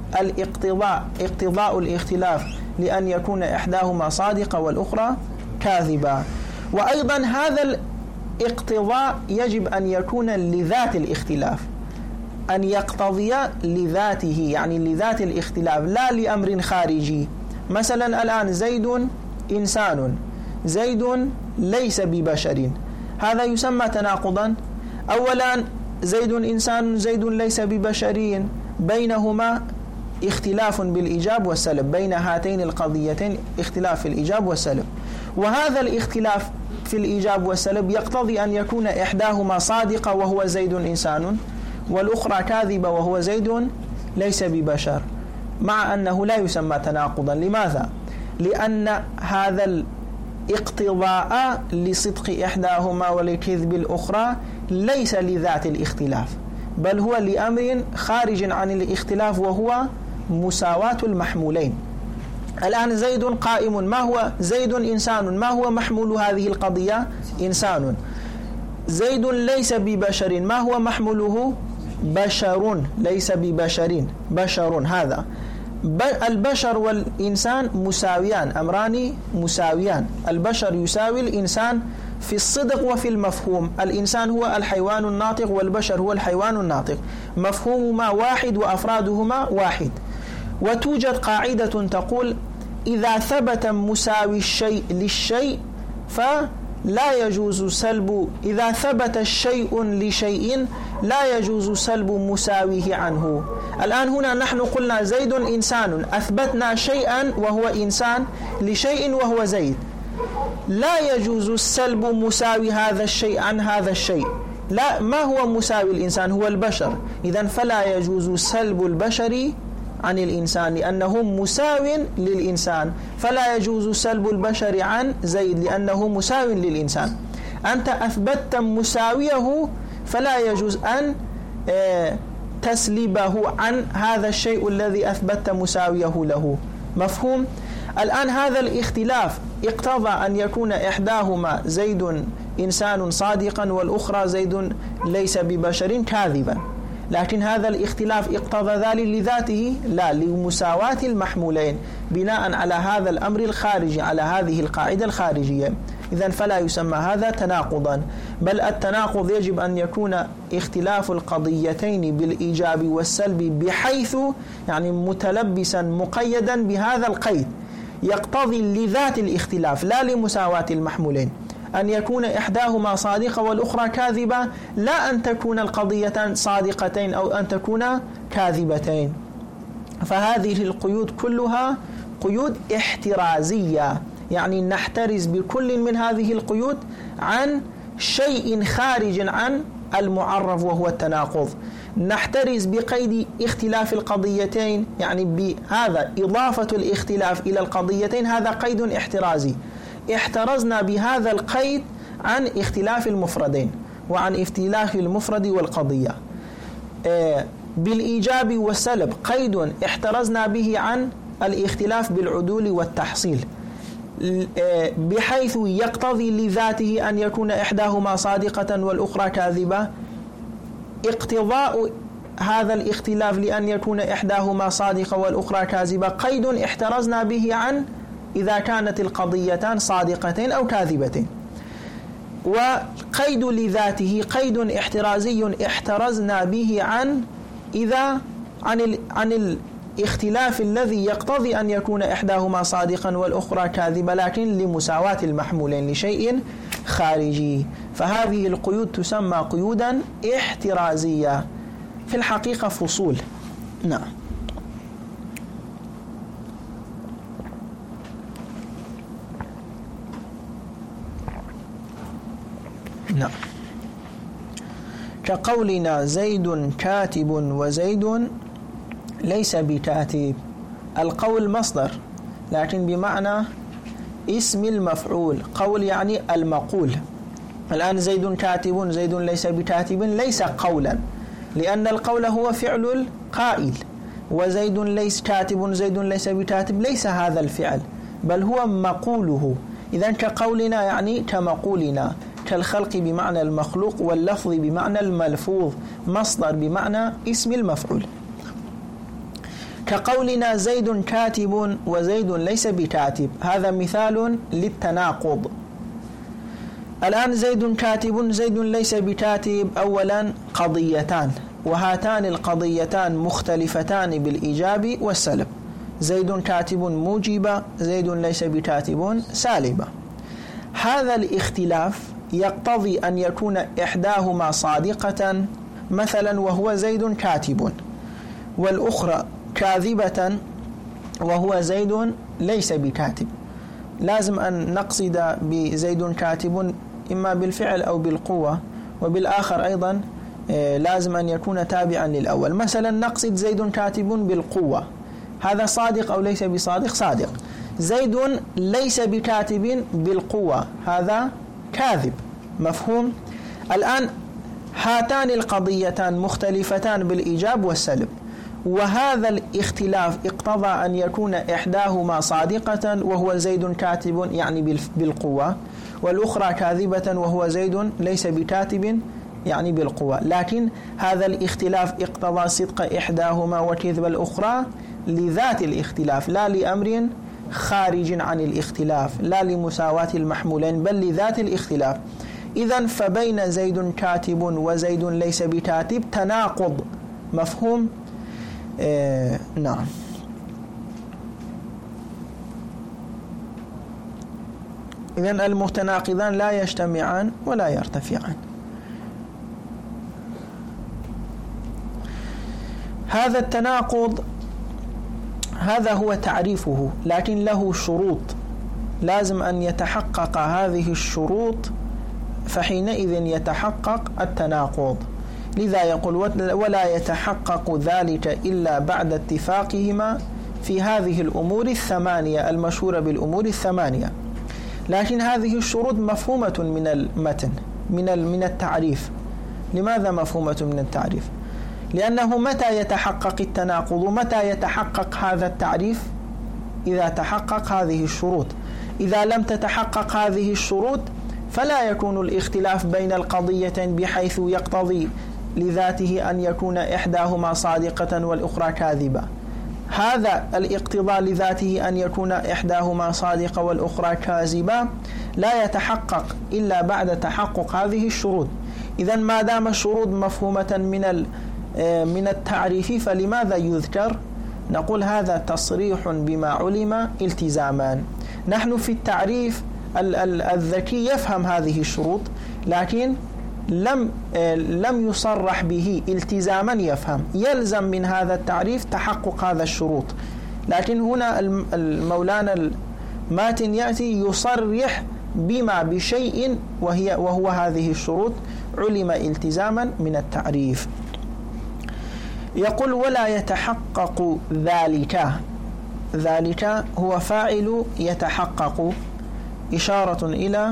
اقتضاء الاختلاف لأن يكون إحداهما صادقة والأخرى كاذبة. وأيضا هذا الاقتضاء يجب أن يكون لذات الاختلاف، أن يقتضي لذاته، يعني لذات الاختلاف لا لأمر خارجي. مثلا الآن زيد إنسان، زيد ليس ببشر، هذا يسمى تناقضا. أولا زيد إنسان، زيد ليس ببشر، بينهما اختلاف بالإيجاب والسلب، بين هاتين القضيتين اختلاف في الإيجاب والسلب، وهذا الاختلاف في الإيجاب والسلب يقتضي أن يكون إحداهما صادقة وهو زيد إنسان، والأخرى كاذبة وهو زيد ليس ببشر، مع أنه لا يسمى تناقضا. لماذا؟ لأن هذا الاقتضاء لصدق إحداهما ولكذب الأخرى ليس لذات الاختلاف، بل هو لأمر خارج عن الاختلاف، وهو مساواة المحمولين. الآن زيد قائم، ما هو؟ زيد إنسان، ما هو محمول هذه القضية؟ إنسان. زيد ليس ببشر، ما هو محموله؟ بشر، ليس ببشر، بشر. هذا البشر والإنسان مساويان، أمران مساويان، البشر يساوي الإنسان في الصدق وفي المفهوم. الإنسان هو الحيوان الناطق والبشر هو الحيوان الناطق، مفهومهما واحد وأفرادهما واحد. وتوجد قاعدة تقول إذا ثبت مساوي الشيء للشيء فلا يجوز سلب، إذا ثبت الشيء لشيء لا يجوز سلب مساويه عنه. الآن هنا نحن قلنا زيد إنسان، أثبتنا شيئا وهو إنسان لشيء وهو زيد، لا يجوز سلب مساوي هذا الشيء عن هذا الشيء. لا، ما هو مساوي الإنسان؟ هو البشر، إذن فلا يجوز سلب البشر عن الإنسان لأنه مساو للإنسان، فلا يجوز سلب البشر عن زيد لأنه مساو للإنسان. أنت أثبتت مساويه فلا يجوز أن تسلبه عن هذا الشيء الذي أثبتت مساويه له. مفهوم؟ الآن هذا الاختلاف اقتضى أن يكون إحداهما زيد إنسان صادقا والأخرى زيد ليس ببشر كاذبا، لكن هذا الاختلاف اقتضى ذلك لذاته؟ لا، لمساواة المحمولين بناء على هذا الأمر الخارجي، على هذه القاعدة الخارجية. إذن فلا يسمى هذا تناقضا، بل التناقض يجب أن يكون اختلاف القضيتين بالإيجاب والسلب بحيث يعني متلبسا مقيدا بهذا القيد يقتضي لذات الاختلاف لا لمساواة المحمولين، أن يكون إحداهما صادقة والأخرى كاذبة، لا أن تكون القضيتان صادقتين أو أن تكون كاذبتين. فهذه القيود كلها قيود احترازية، يعني نحترز بكل من هذه القيود عن شيء خارج عن المعرف وهو التناقض. نحترز بقيد اختلاف القضيتين، يعني بهذا إضافة الاختلاف إلى القضيتين، هذا قيد احترازي. احترزنا بهذا القيد عن اختلاف المفردين وعن اختلاف المفرد والقضية. بالإيجاب والسلب قيد احترزنا به عن الاختلاف بالعدول والتحصيل، بحيث يقتضي لذاته أن يكون إحداهما صادقة والأخرى كاذبة. اقتضاء هذا الاختلاف لأن يكون إحداهما صادقة والأخرى كاذبة قيد احترزنا به عن إذا كانت القضيتان صادقتين أو كاذبتين. وقيد لذاته قيد احترازي احترزنا به عن الاختلاف الذي يقتضي أن يكون إحداهما صادقا والأخرى كاذبة، لكن لمساواة المحمولين لشيء خارجي. فهذه القيود تسمى قيودا احترازية، في الحقيقة فصول. نعم. نعم. كقولنا زيد كاتب وزيد ليس بكاتب. القول مصدر لكن بمعنى اسم المفعول، قول يعني المقول. الآن زيد كاتب زيد ليس بكاتب ليس قولا، لأن القول هو فعل القائل، وزيد ليس كاتب زيد ليس بكاتب ليس هذا الفعل بل هو مقوله. إذن كقولنا يعني كمقولنا، كالخلق بمعنى المخلوق واللفظ بمعنى الملفوظ، مصدر بمعنى اسم المفعول. كقولنا زيد كاتب وزيد ليس بكاتب، هذا مثال للتناقض. الآن زيد كاتب زيد ليس بكاتب، أولا قضيتان، وهاتان القضيتان مختلفتان بالإيجاب والسلب. زيد كاتب موجبة، زيد ليس بكاتب سالبة. هذا الاختلاف يقتضي أن يكون إحداهما صادقة مثلا وهو زيد كاتب، والأخرى كاذبة وهو زيد ليس بكاتب. لازم أن نقصد بزيد كاتب إما بالفعل أو بالقوة، وبالآخر أيضا لازم أن يكون تابعا للأول. مثلا نقصد زيد كاتب بالقوة، هذا صادق أو ليس بصادق؟ صادق. زيد ليس بكاتب بالقوة، هذا كاذب. مفهوم؟ الآن هاتان القضيتان مختلفتان بالإيجاب والسلب، وهذا الاختلاف اقتضى أن يكون إحداهما صادقة وهو زيد كاتب يعني بالقوة، والأخرى كاذبة وهو زيد ليس بكاتب يعني بالقوة. لكن هذا الاختلاف اقتضى صدق إحداهما وكذب الأخرى لذات الاختلاف لا لأمر خارج عن الاختلاف، لا لمساواة المحمولين بل لذات الاختلاف. إذن فبين زيد كاتب وزيد ليس بكاتب تناقض، مفهوم؟ نعم. إذن المتناقضان لا يجتمعان ولا يرتفعان. هذا التناقض هذا هو تعريفه، لكن له شروط لازم أن يتحقق هذه الشروط، فحينئذ يتحقق التناقض. لذا يقول ولا يتحقق ذلك إلا بعد اتفاقهما في هذه الأمور الثمانية المشهورة بالأمور الثمانية. لكن هذه الشروط مفهومة من المتن، من التعريف. لماذا مفهومة من التعريف؟ لأنه متى يتحقق التناقض ومتى يتحقق هذا التعريف؟ إذا تحقق هذه الشروط. إذا لم تتحقق هذه الشروط فلا يكون الاختلاف بين القضيتين بحيث يقتضي لذاته أن يكون إحداهما صادقة والأخرى كاذبة. هذا الاقتضاء لذاته أن يكون إحداهما صادقة والأخرى كاذبة لا يتحقق إلا بعد تحقق هذه الشروط. إذن ما دام الشروط مفهومة من التعريف فلماذا يذكر؟ نقول هذا تصريح بما علم التزامان. نحن في التعريف الذكي يفهم هذه الشروط، لكن لم يصرح به التزاما يفهم. يلزم من هذا التعريف تحقق هذا الشروط، لكن هنا المولانا الماتن يأتي يصرح بشيء وهو هذه الشروط علم التزاما من التعريف. يقول ولا يتحقق ذلك هو فاعل يتحقق، إشارة إلى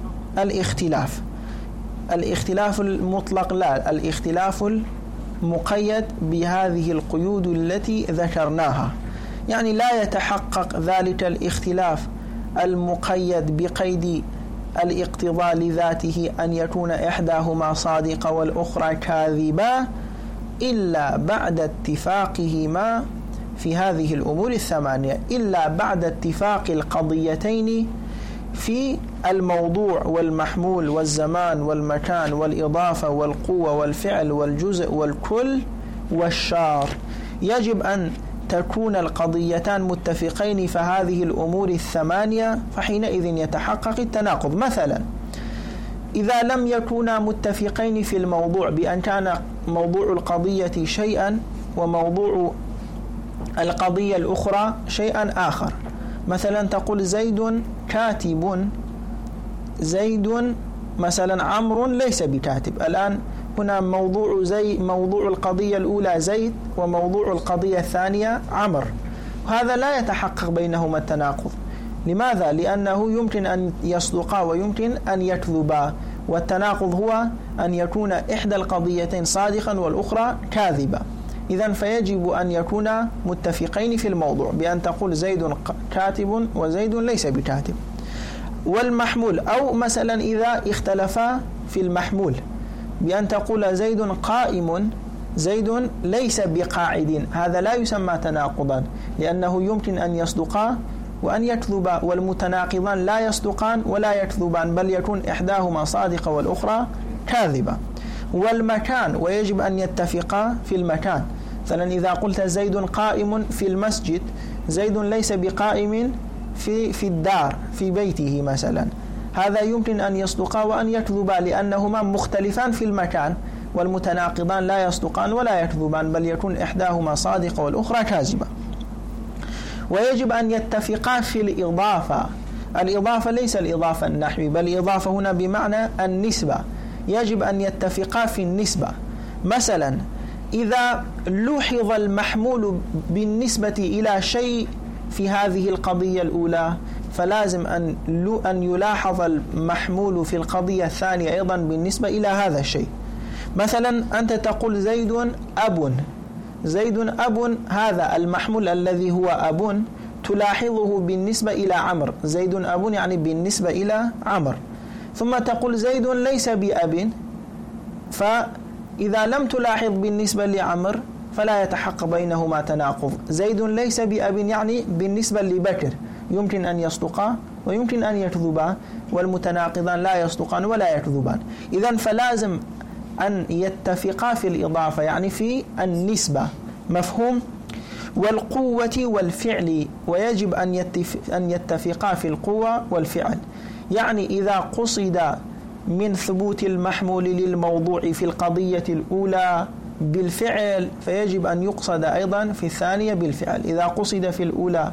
الاختلاف المطلق، لا الاختلاف المقيد بهذه القيود التي ذكرناها. يعني لا يتحقق ذلك الاختلاف المقيد بقيد الاقتضاء لذاته أن يكون إحداهما صادقة والأخرى كاذبة إلا بعد اتفاقهما في هذه الأمور الثمانية، إلا بعد اتفاق القضيتين في الموضوع والمحمول والزمان والمكان والإضافة والقوة والفعل والجزء والكل والشار. يجب أن تكون القضيتان متفقين في هذه الأمور الثمانية، فحينئذ يتحقق التناقض. مثلا إذا لم يكونا متفقين في الموضوع بأن كان موضوع القضية شيئا وموضوع القضية الأخرى شيئا آخر، مثلا تقول زيد كاتب، زيد مثلا عمرو ليس بكاتب. الآن هنا موضوع القضية الأولى زيد وموضوع القضية الثانية عمرو، وهذا لا يتحقق بينهما التناقض. لماذا؟ لأنه يمكن أن يصدقا ويمكن أن يكذبا، والتناقض هو أن يكون إحدى القضيتين صادقا والأخرى كاذبة. إذن فيجب أن يكونا متفقين في الموضوع بأن تقول زيد كاتب وزيد ليس بكاتب. والمحمول، أو مثلا إذا اختلفا في المحمول بأن تقول زيد قائم زيد ليس بقاعد، هذا لا يسمى تناقضا، لأنه يمكن أن يصدقا وأن يكذبا، والمتناقضان لا يصدقان ولا يكذبان بل يكون إحداهما صادقة والأخرى كاذبة. والمكان، ويجب أن يتفقا في المكان. مثلا إذا قلت زيد قائم في المسجد، زيد ليس بقائم في الدار في بيته مثلا، هذا يمكن أن يصدقا وأن يكذبا لأنهما مختلفان في المكان، والمتناقضان لا يصدقان ولا يكذبان بل يكون إحداهما صادقة والأخرى كاذبة. ويجب أن يتفقا في الإضافة. الإضافة ليس الإضافة النحوي بل الإضافة هنا بمعنى النسبة، يجب أن يتفقا في النسبة. مثلا إذا لوحظ المحمول بالنسبة إلى شيء في هذه القضية الأولى فلازم أن يلاحظ المحمول في القضية الثانية أيضا بالنسبة إلى هذا الشيء. مثلا أنت تقول زيد أب، زيد أب، هذا المحمول الذي هو أب تلاحظه بالنسبة إلى عمر، زيد أب يعني بالنسبة إلى عمر. ثم تقول زيد ليس بأب، فإذا لم تلاحظ بالنسبة لعمر فلا يتحقق بينهما تناقض. زيد ليس بأب يعني بالنسبة لبكر يمكن أن يصدقا ويمكن أن يكذبا، والمتناقضان لا يصدقان ولا يكذبان. إذن فلازم أن يتفقا في الإضافة يعني في النسبة، مفهوم؟ والقوة والفعل، ويجب أن يتفقا في القوة والفعل. يعني إذا قصد من ثبوت المحمول للموضوع في القضية الأولى بالفعل فيجب أن يقصد أيضا في الثانية بالفعل. إذا قصد في الأولى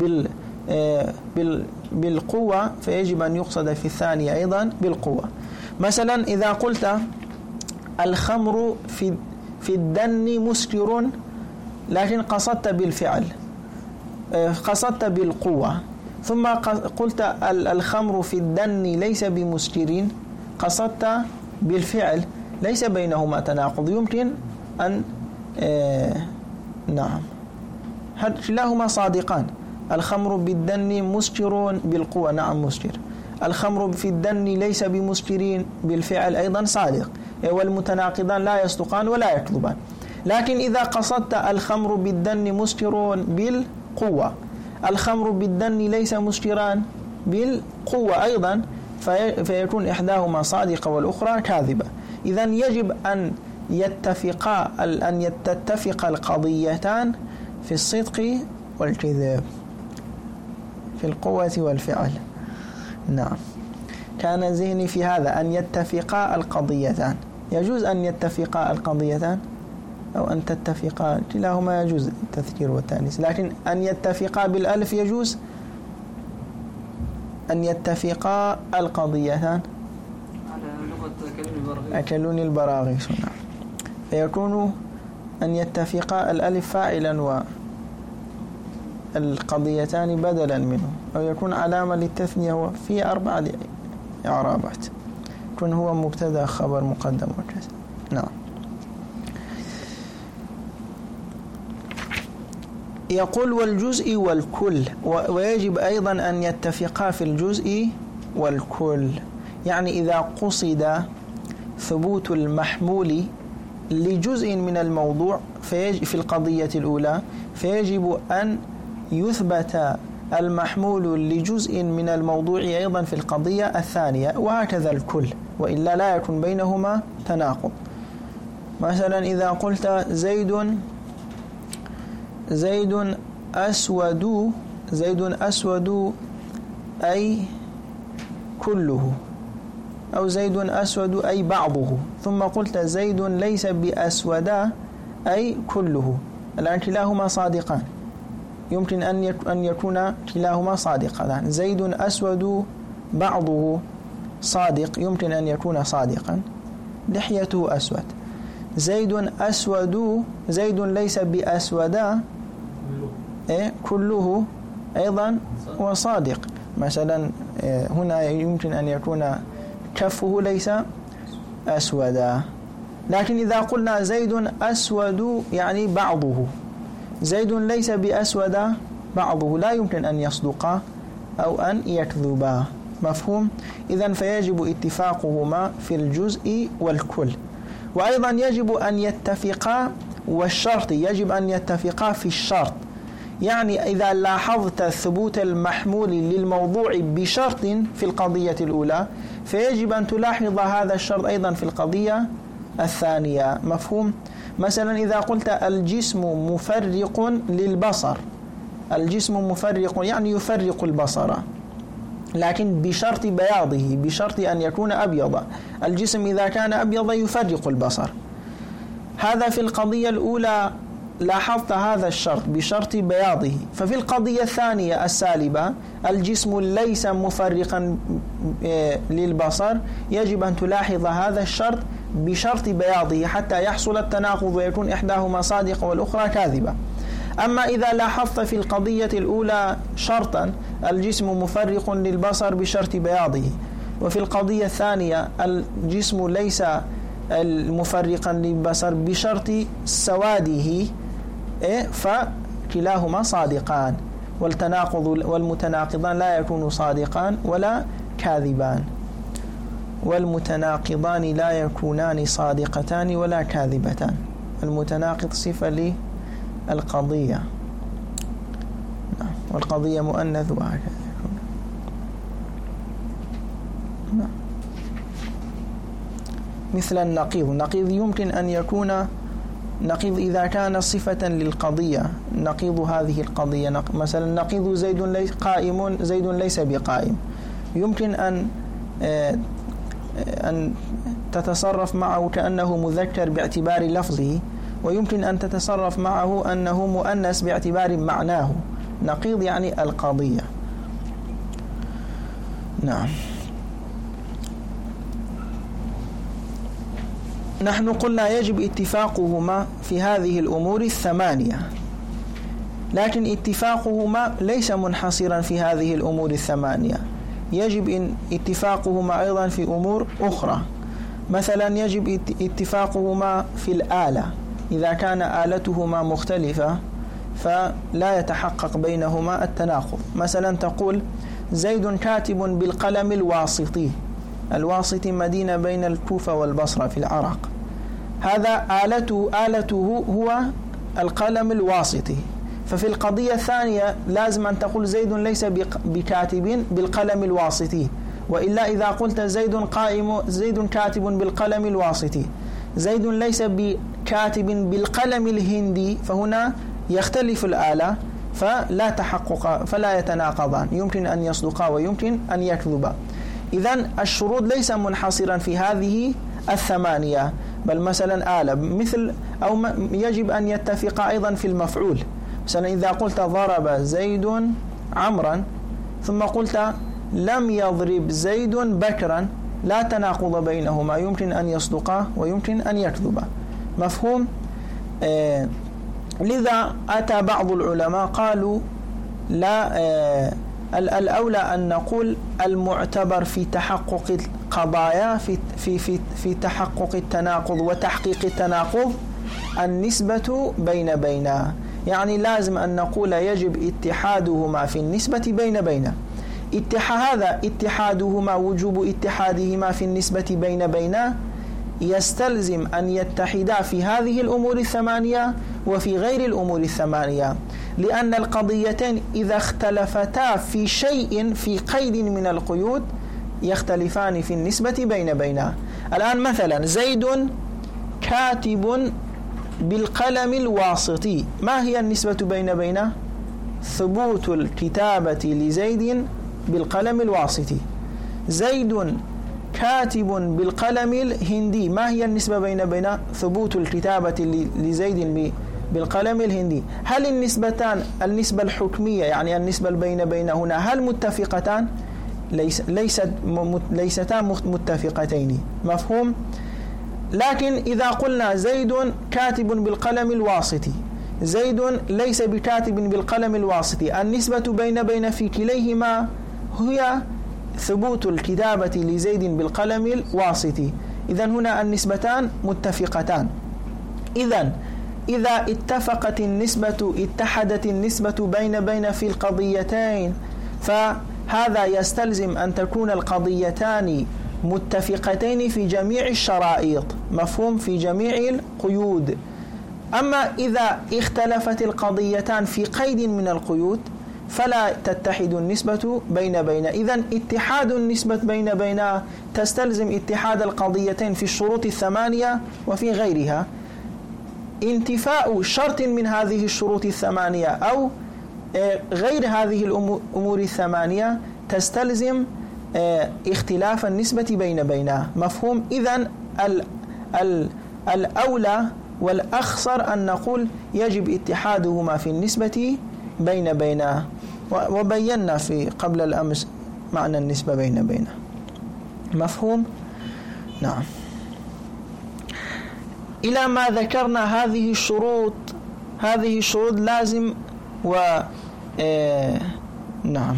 بالقوة فيجب أن يقصد في الثانية أيضا بالقوة. مثلا إذا قلت الخمر في الدن مسكر، لكن قصدت بالفعل، قصدت بالقوة، ثم قلت الخمر في الدن ليس بمسكرين، قصدت بالفعل، ليس بينهما تناقض، يمكن أن نعم كلاهما صادقان. الخمر بالدن مسكر بالقوة نعم مسكر، الخمر في الدن ليس بمسكرين بالفعل أيضا صادق، والمتناقضان لا يصدقان ولا يكذبان. لكن إذا قصدت الخمر بالدن مسكر بالقوة، الخمر بالدن ليس مسكران بالقوة أيضا، فيكون إحداهما صادقة والأخرى كاذبة. إذن يجب أن تتفق القضيتان في الصدق والكذب، في القوة والفعل. نعم، كان ذهني في هذا أن يتفقا القضيتان. يجوز أن يتفقا القضيتان أو أن تتفقا، كلاهما يجوز التذكير والتأنيث، لكن أن يتفقا بالألف يجوز، أن يتفقا القضيتان أكلوني البراغيث، فيكون أن يتفقا الألف فاعلا والقضيتان بدلا منه، أو يكون علامة للتثنية في 4 إعرابات، يكون هو مبتدأ خبر مقدم وكذا. نعم. يقول والجزء والكل، ويجب أيضا أن يتفقا في الجزء والكل. يعني إذا قصد ثبوت المحمول لجزء من الموضوع في القضية الأولى فيجب أن يثبت المحمول لجزء من الموضوع أيضا في القضية الثانية، وهكذا الكل، وإلا لا يكون بينهما تناقض. مثلا إذا قلت زيد أسود أي كله، أو زيد أسود أي بعضه، ثم قلت زيد ليس بأسودا أي كله، الآن كلاهما صادقان، يمكن أن يكون كلاهما صادقان. زيد أسود بعضه صادق، يمكن أن يكون صادقا، لحيته أسود. زيد أسود، زيد ليس بأسودا كله أيضا هو صادق. مثلا هنا يمكن أن يكون كفه ليس أسودا، لكن إذا قلنا زيد أسود يعني بعضه، زيد ليس بأسودا بعضه، لا يمكن أن يصدقا أو أن يكذبا، مفهوم؟ إذن فيجب اتفاقهما في الجزء والكل. وأيضا يجب أن يتفقا، والشرط يجب أن يتفقا في الشرط. يعني إذا لاحظت ثبوت المحمول للموضوع بشرط في القضية الأولى فيجب أن تلاحظ هذا الشرط أيضا في القضية الثانية، مفهوم؟ مثلا إذا قلت الجسم مفرق للبصر، الجسم مفرق يعني يفرق البصر، لكن بشرط بياضه، بشرط أن يكون أبيض. الجسم إذا كان أبيض يفرق البصر. هذا في القضية الأولى لاحظت هذا الشرط بشرط بياضه. ففي القضية الثانية السالبة الجسم ليس مفرقا للبصر، يجب أن تلاحظ هذا الشرط بشرط بياضه حتى يحصل التناقض ويكون إحداهما صادقة والأخرى كاذبة. أما إذا لاحظت في القضية الأولى شرطا الجسم مفرق للبصر بشرط بياضه، وفي القضية الثانية الجسم ليس المفرقا للبصر بشرط سواده، فكلاهما صادقان، والتناقض والمتناقضان لا يكون صادقان ولا كاذبان، والمتناقضان لا يكونان صادقتان ولا كاذبتان. المتناقض صفة للقضية، والقضية مؤنث وهكذا. مثل النقيض يمكن أن يكون نقيض إذا كان صفة للقضية، نقيض هذه القضية، مثلا نقيض زيد ليس بقائم، يمكن أن تتصرف معه كأنه مذكر باعتبار لفظه، ويمكن أن تتصرف معه أنه مؤنث باعتبار معناه. نقيض يعني القضية. نعم. نحن قلنا يجب اتفاقهما في هذه الأمور الثمانية، لكن اتفاقهما ليس منحصرا في هذه الأمور الثمانية، يجب اتفاقهما أيضا في أمور أخرى. مثلا يجب اتفاقهما في الآلة، إذا كان آلتهما مختلفة فلا يتحقق بينهما التناقض. مثلا تقول زيد كاتب بالقلم الواسطي، الواسطي مدينة بين الكوفة والبصرة في العراق، هذا آلته هو القلم الواسطي. ففي القضية الثانية لازم أن تقول زيد ليس بكاتب بالقلم الواسطي، وإلا إذا قلت زيد كاتب بالقلم الواسطي، زيد ليس بكاتب بالقلم الهندي، فهنا يختلف الآلة فلا تحقق، فلا يتناقضان، يمكن أن يصدقا ويمكن أن يكذبا. إذن الشروط ليس منحصرا في هذه الثمانية، بل مثلا آلة مثل أو يجب أن يتفق أيضا في المفعول. مثلا إذا قلت ضرب زيد عمرا ثم قلت لم يضرب زيد بكرا، لا تناقض بينهما، يمكن أن يصدقا ويمكن أن يكذبا. مفهوم؟ لذا أتى بعض العلماء قالوا لا، الأولى أن نقول المعتبر في تحقق القضايا في تحقق التناقض وتحقيق التناقض النسبة بينها، يعني لازم أن نقول يجب اتحادهما في النسبة بين. هذا اتحادهما، وجوب اتحادهما في النسبة بين يستلزم أن يتحدا في هذه الأمور الثمانية وفي غير الأمور الثمانية، لأن القضيتين إذا اختلفتا في شيء في قيد من القيود يختلفان في النسبة بين. الآن مثلا زيد كاتب بالقلم الواسطي، ما هي النسبة بين؟ ثبوت الكتابة لزيد بالقلم الواسطي. زيد كاتب بالقلم الهندي، ما هي النسبة بين؟ ثبوت الكتابة لزيد بالقلم الهندي. هل النسبة الحكمية يعني النسبة بين هنا هل متفقتان؟ ليستا متفقتين. مفهوم؟ لكن إذا قلنا زيد كاتب بالقلم الواسطي، زيد ليس بكاتب بالقلم الواسطي، النسبة بين في كليهما هي ثبوت الكتابة لزيد بالقلم الواسطي. إذن هنا النسبتان متفقتان. إذا اتفقت النسبة، اتحدت النسبة بين في القضيتين، فهذا يستلزم أن تكون القضيتان متفقتين في جميع الشرائط. مفهوم؟ في جميع القيود. أما إذا اختلفت القضيتان في قيد من القيود فلا تتحد النسبة بين. إذن اتحاد النسبة بين تستلزم اتحاد القضيتين في الشروط الثمانية وفي غيرها. انتفاء شرط من هذه الشروط الثمانية أو غير هذه الأمور الثمانية تستلزم اختلاف النسبة بين. مفهوم؟ إذن الأولى والأخصر أن نقول يجب اتحادهما في النسبة بين، وبينا في قبل الأمس معنى النسبة بين. مفهوم؟ نعم. إلى ما ذكرنا هذه الشروط لازم نعم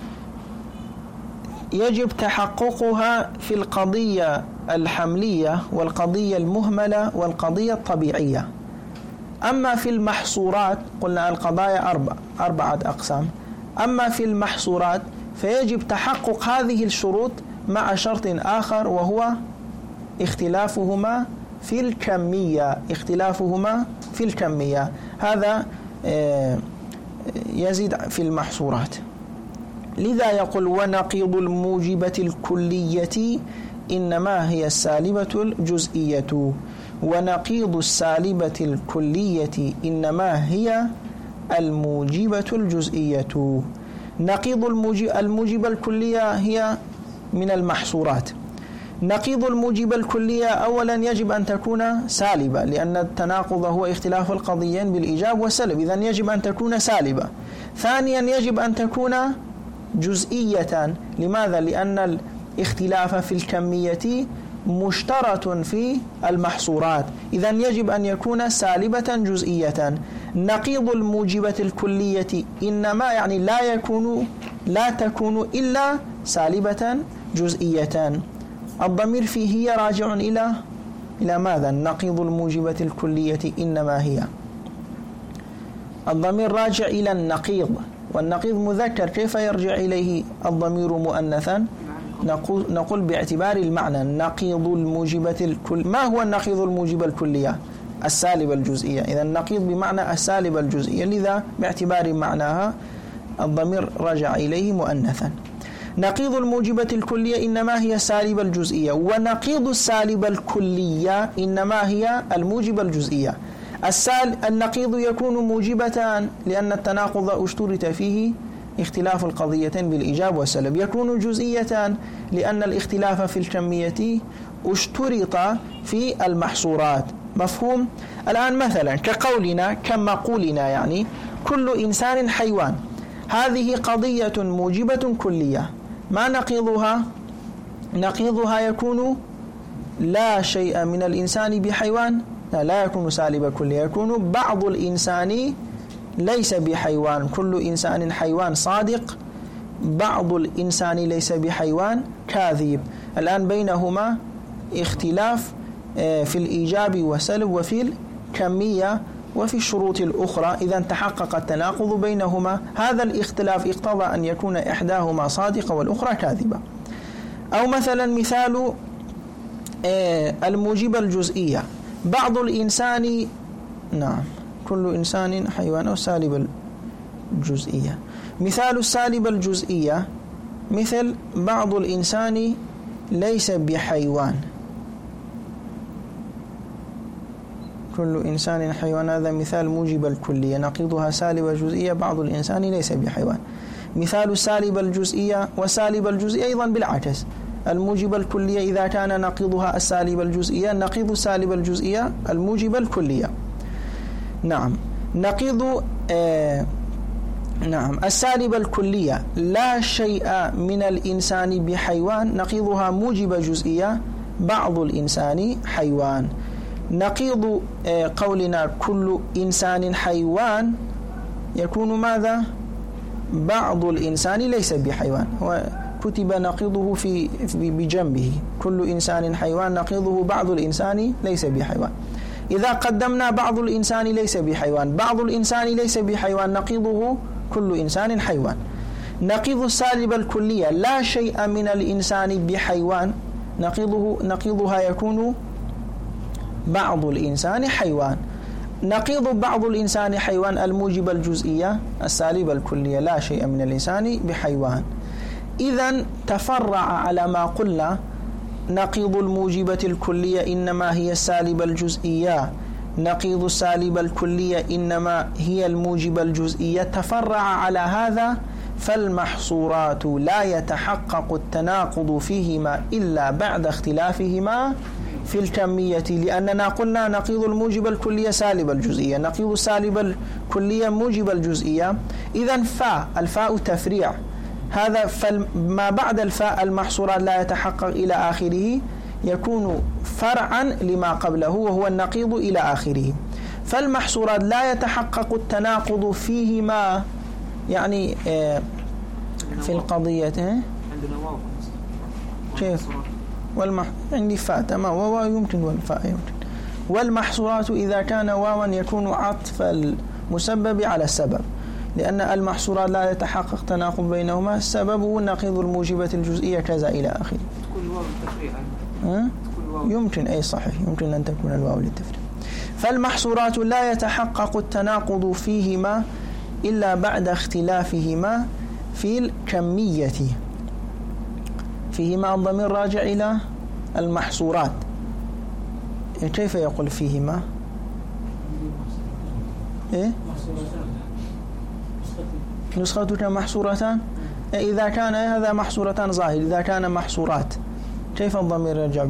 يجب تحققها في القضية الحملية والقضية المهملة والقضية الطبيعية. أما في المحصورات قلنا القضايا أربعة أقسام. أما في المحصورات فيجب تحقق هذه الشروط مع شرط آخر، وهو اختلافهما في الكمية، اختلافهما في الكمية، هذا يزيد في المحصورات. لذا يقول ونقيض الموجبة الكلية إنما هي السالبة الجزئية. ونقيض السالبة الكلية إنما هي الموجبة الجزئية. نقيض الموجبة الكلية هي من المحصورات. نقيض الموجبة الكلية أولا يجب أن تكون سالبة، لأن التناقض هو اختلاف القضيين بالإيجاب والسلب، إذن يجب أن تكون سالبة. ثانيا يجب أن تكون جزئية. لماذا؟ لأن الاختلاف في الكمية مشترط في المحصورات، إذن يجب أن يكون سالبة جزئية. نقيض الموجبة الكلية إنما يعني لا تكون إلا سالبة جزئية. الضمير فيه هي راجع إلى ماذا؟ نقيض الموجبة الكلية إنما هي، الضمير راجع إلى النقيض، والنقيض مذكر، كيف يرجع إليه الضمير مؤنثا؟ نقول باعتبار المعنى. نقيض الموجبة ما هو النقيض الموجبة الكلية؟ السالبة الجزئية. إذا النقيض بمعنى السالبة الجزئية، لذا باعتبار معناها الضمير رجع إليه مؤنثا. نقيض الموجبة الكلية إنما هي السالبة الجزئية، ونقيض السالبة الكلية إنما هي الموجبة الجزئية. النقيض يكون موجبتان لأن التناقض اشترط فيه اختلاف القضيتين بالإيجاب والسلب. يكون جزئيتان لأن الاختلاف في الكمية اشترط في المحصورات. مفهوم؟ الآن مثلا كقولنا كمقولنا يعني كل إنسان حيوان، هذه قضية موجبة كلية. ما نقيضها؟ نقيضها يكون لا شيء من الإنسان بحيوان، لا يكون سالبة كلية، يكون بعض الإنسان ليس بحيوان. كل إنسان حيوان صادق، بعض الإنسان ليس بحيوان كاذب. الآن بينهما اختلاف في الإيجاب والسلب وفي الكمية وفي الشروط الأخرى، إذا تحقق التناقض بينهما. هذا الاختلاف اقتضى أن يكون إحداهما صادقة والأخرى كاذبة. أو مثلا مثال الموجبة الجزئية، بعض الإنسان كل إنسان حيوان، أو سالب الجزئية. مثال السالب الجزئية مثل بعض الإنسان ليس بحيوان، كل إنسان حيوان، هذا مثال موجب الكلية، نقيضها سالبة جزئية، بعض الإنسان ليس بحيوان. مثال السالب الجزئية وسالب الجزئية أيضا بالعكس، الموجب الكلية إذا كان نقيضها السالب الجزئية، نقيض السالب الجزئية الموجب الكلية. نقيض السالب الكلية لا شيء من الإنسان بحيوان، نقيضها موجب جزئية، بعض الإنسان حيوان. نقيض قولنا كل إنسان حيوان يكون ماذا؟ بعض الإنسان ليس بحيوان، وكتب نقيضه بجنبه، كل إنسان حيوان، نقيضه بعض الإنسان ليس بحيوان. إذا قدمنا بعض الإنسان ليس بحيوان، بعض الإنسان ليس بحيوان، نقيضه كل إنسان حيوان. نقيض السالب الكلية لا شيء من الإنسان بحيوان، نقيضها يكون بعض الإنسان حيوان. نقيض بعض الإنسان حيوان الموجب الجزئية السالب الكلية لا شيء من الإنسان بحيوان. إذن تفرع على ما قلنا، نقيض الموجبة الكلية إنما هي السالب الجزئية، نقيض السالب الكلية إنما هي الموجب الجزئية. تفرع على هذا فالمحصورات لا يتحقق التناقض فيهما إلا بعد اختلافهما في الكمية، لأننا قلنا نقيض الموجب الكلية سالب الجزئية، نقيض السالب الكلية موجب الجزئية. إذن الفاء تفريع، هذا ما بعد الفاء المحصورات لا يتحقق إلى آخره يكون فرعا لما قبله وهو النقيض إلى آخره. فالمحصورات لا يتحقق التناقض فيهما، يعني في القضية عندنا واو كيف؟ عندي فاء تمام، وواو يمكن والفاء يمكن. والمحصورات إذا كان واوا يكون عطف المسبب على السبب، لأن المحصورات لا يتحقق تناقض بينهما، السبب نقيض الموجبة الجزئية كذا إلى آخره. تكون واو التفريع، تكون يمكن أي صحيح، يمكن أن تكون الواو للتفريق. فالمحصورات لا يتحقق التناقض فيهما إلا بعد اختلافهما في الكمية. فيهما الضمير راجع إلى المحصورات. كيف يقول فيهما؟ إيه؟ نسختك محصورتان. إذا كان هذا محصورتان ظاهر، إذا كان محصورات كيف الضمير يرجع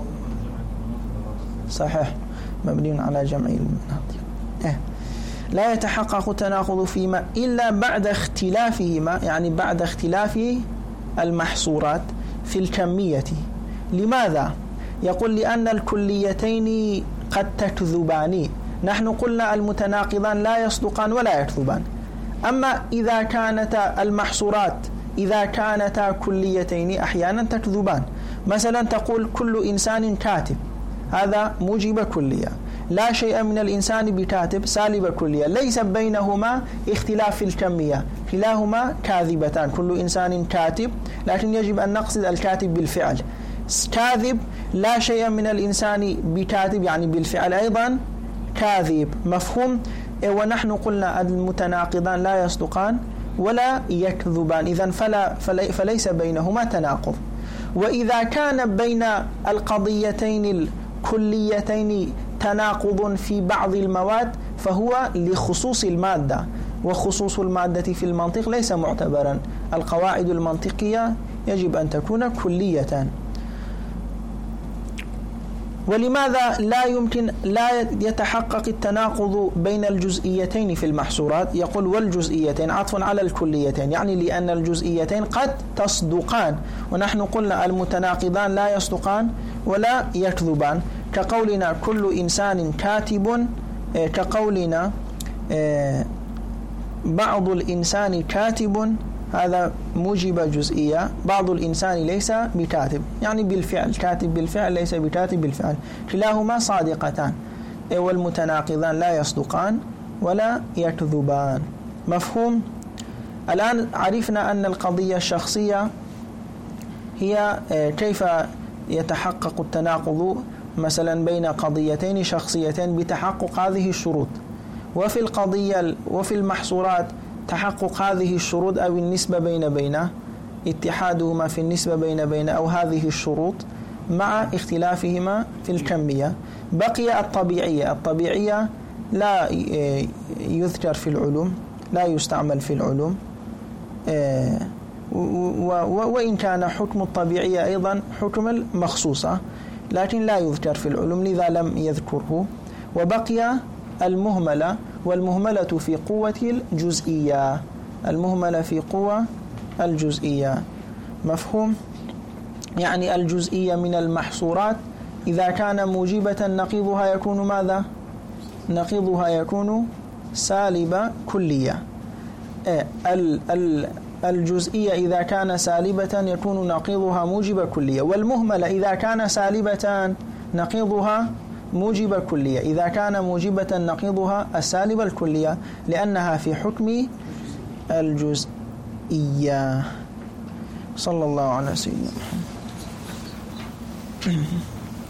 صحيح مبني على جمع المناطق. لا يتحقق التناقض فيما إلا بعد اختلافهما، يعني بعد اختلاف المحصورات في الكمية. لماذا؟ يقول لأن الكليتين قد تكذبان. نحن قلنا المتناقضان لا يصدقان ولا يكذبان. أما إذا كانتا المحصورات إذا كانتا كليتين أحيانا تكذبان. مثلا تقول كل إنسان كاتب، هذا موجب كلية. لا شيء من الإنسان بكاتب سالب كلية. ليس بينهما اختلاف في الكمية، كلاهما كاذبتان. كل إنسان كاتب، لكن يجب أن نقصد الكاتب بالفعل. كاذب لا شيء من الإنسان بكاتب، يعني بالفعل أيضا كاذب. مفهوم؟ ونحن قلنا المتناقضان لا يصدقان ولا يكذبان، إذن فليس بينهما تناقض. وإذا كان بين القضيتين الكليتين تناقض في بعض المواد فهو لخصوص المادة، وخصوص المادة في المنطق ليس معتبرا. القواعد المنطقية يجب أن تكون كلية. ولماذا لا يتحقق التناقض بين الجزئيتين في المحصورات؟ يقول والجزئيتين عطف على الكليتين، يعني لأن الجزئيتين قد تصدقان، ونحن قلنا المتناقضان لا يصدقان ولا يكذبان. كقولنا كل إنسان كاتب، كقولنا بعض الإنسان كاتب، هذا موجب جزئية. بعض الإنسان ليس بكاتب، يعني بالفعل كاتب بالفعل ليس بكاتب بالفعل. كلاهما صادقتان. والمتناقضان لا يصدقان ولا يكذبان. مفهوم؟ الآن عرفنا أن القضية الشخصية هي كيف يتحقق التناقض مثلا بين قضيتين شخصيتين بتحقق هذه الشروط. وفي المحصورات تحقق هذه الشروط أو النسبة بين اتحادهما في النسبة بين أو هذه الشروط مع اختلافهما في الكمية. بقي الطبيعية لا يذكر في العلوم، لا يستعمل في العلوم، وإن كان حكم الطبيعية أيضا حكم المخصوصة، لكن لا يذكر في العلوم لذا لم يذكره. وبقي المهملة، والمهملة في قوة الجزئية. المهملة في قوة الجزئية. مفهوم؟ يعني الجزئية من المحصورات إذا كان موجبة نقيضها يكون ماذا؟ نقيضها يكون سالب كلية. الجزئية إذا كان سالبة يكون نقيضها موجب كلية. والمهملة إذا كان سالبة نقيضها موجب كلية. إذا كان موجبة نقيضها السالب الكلية، لأنها في حكم الجزئية. صلى الله على سيدنا محمد.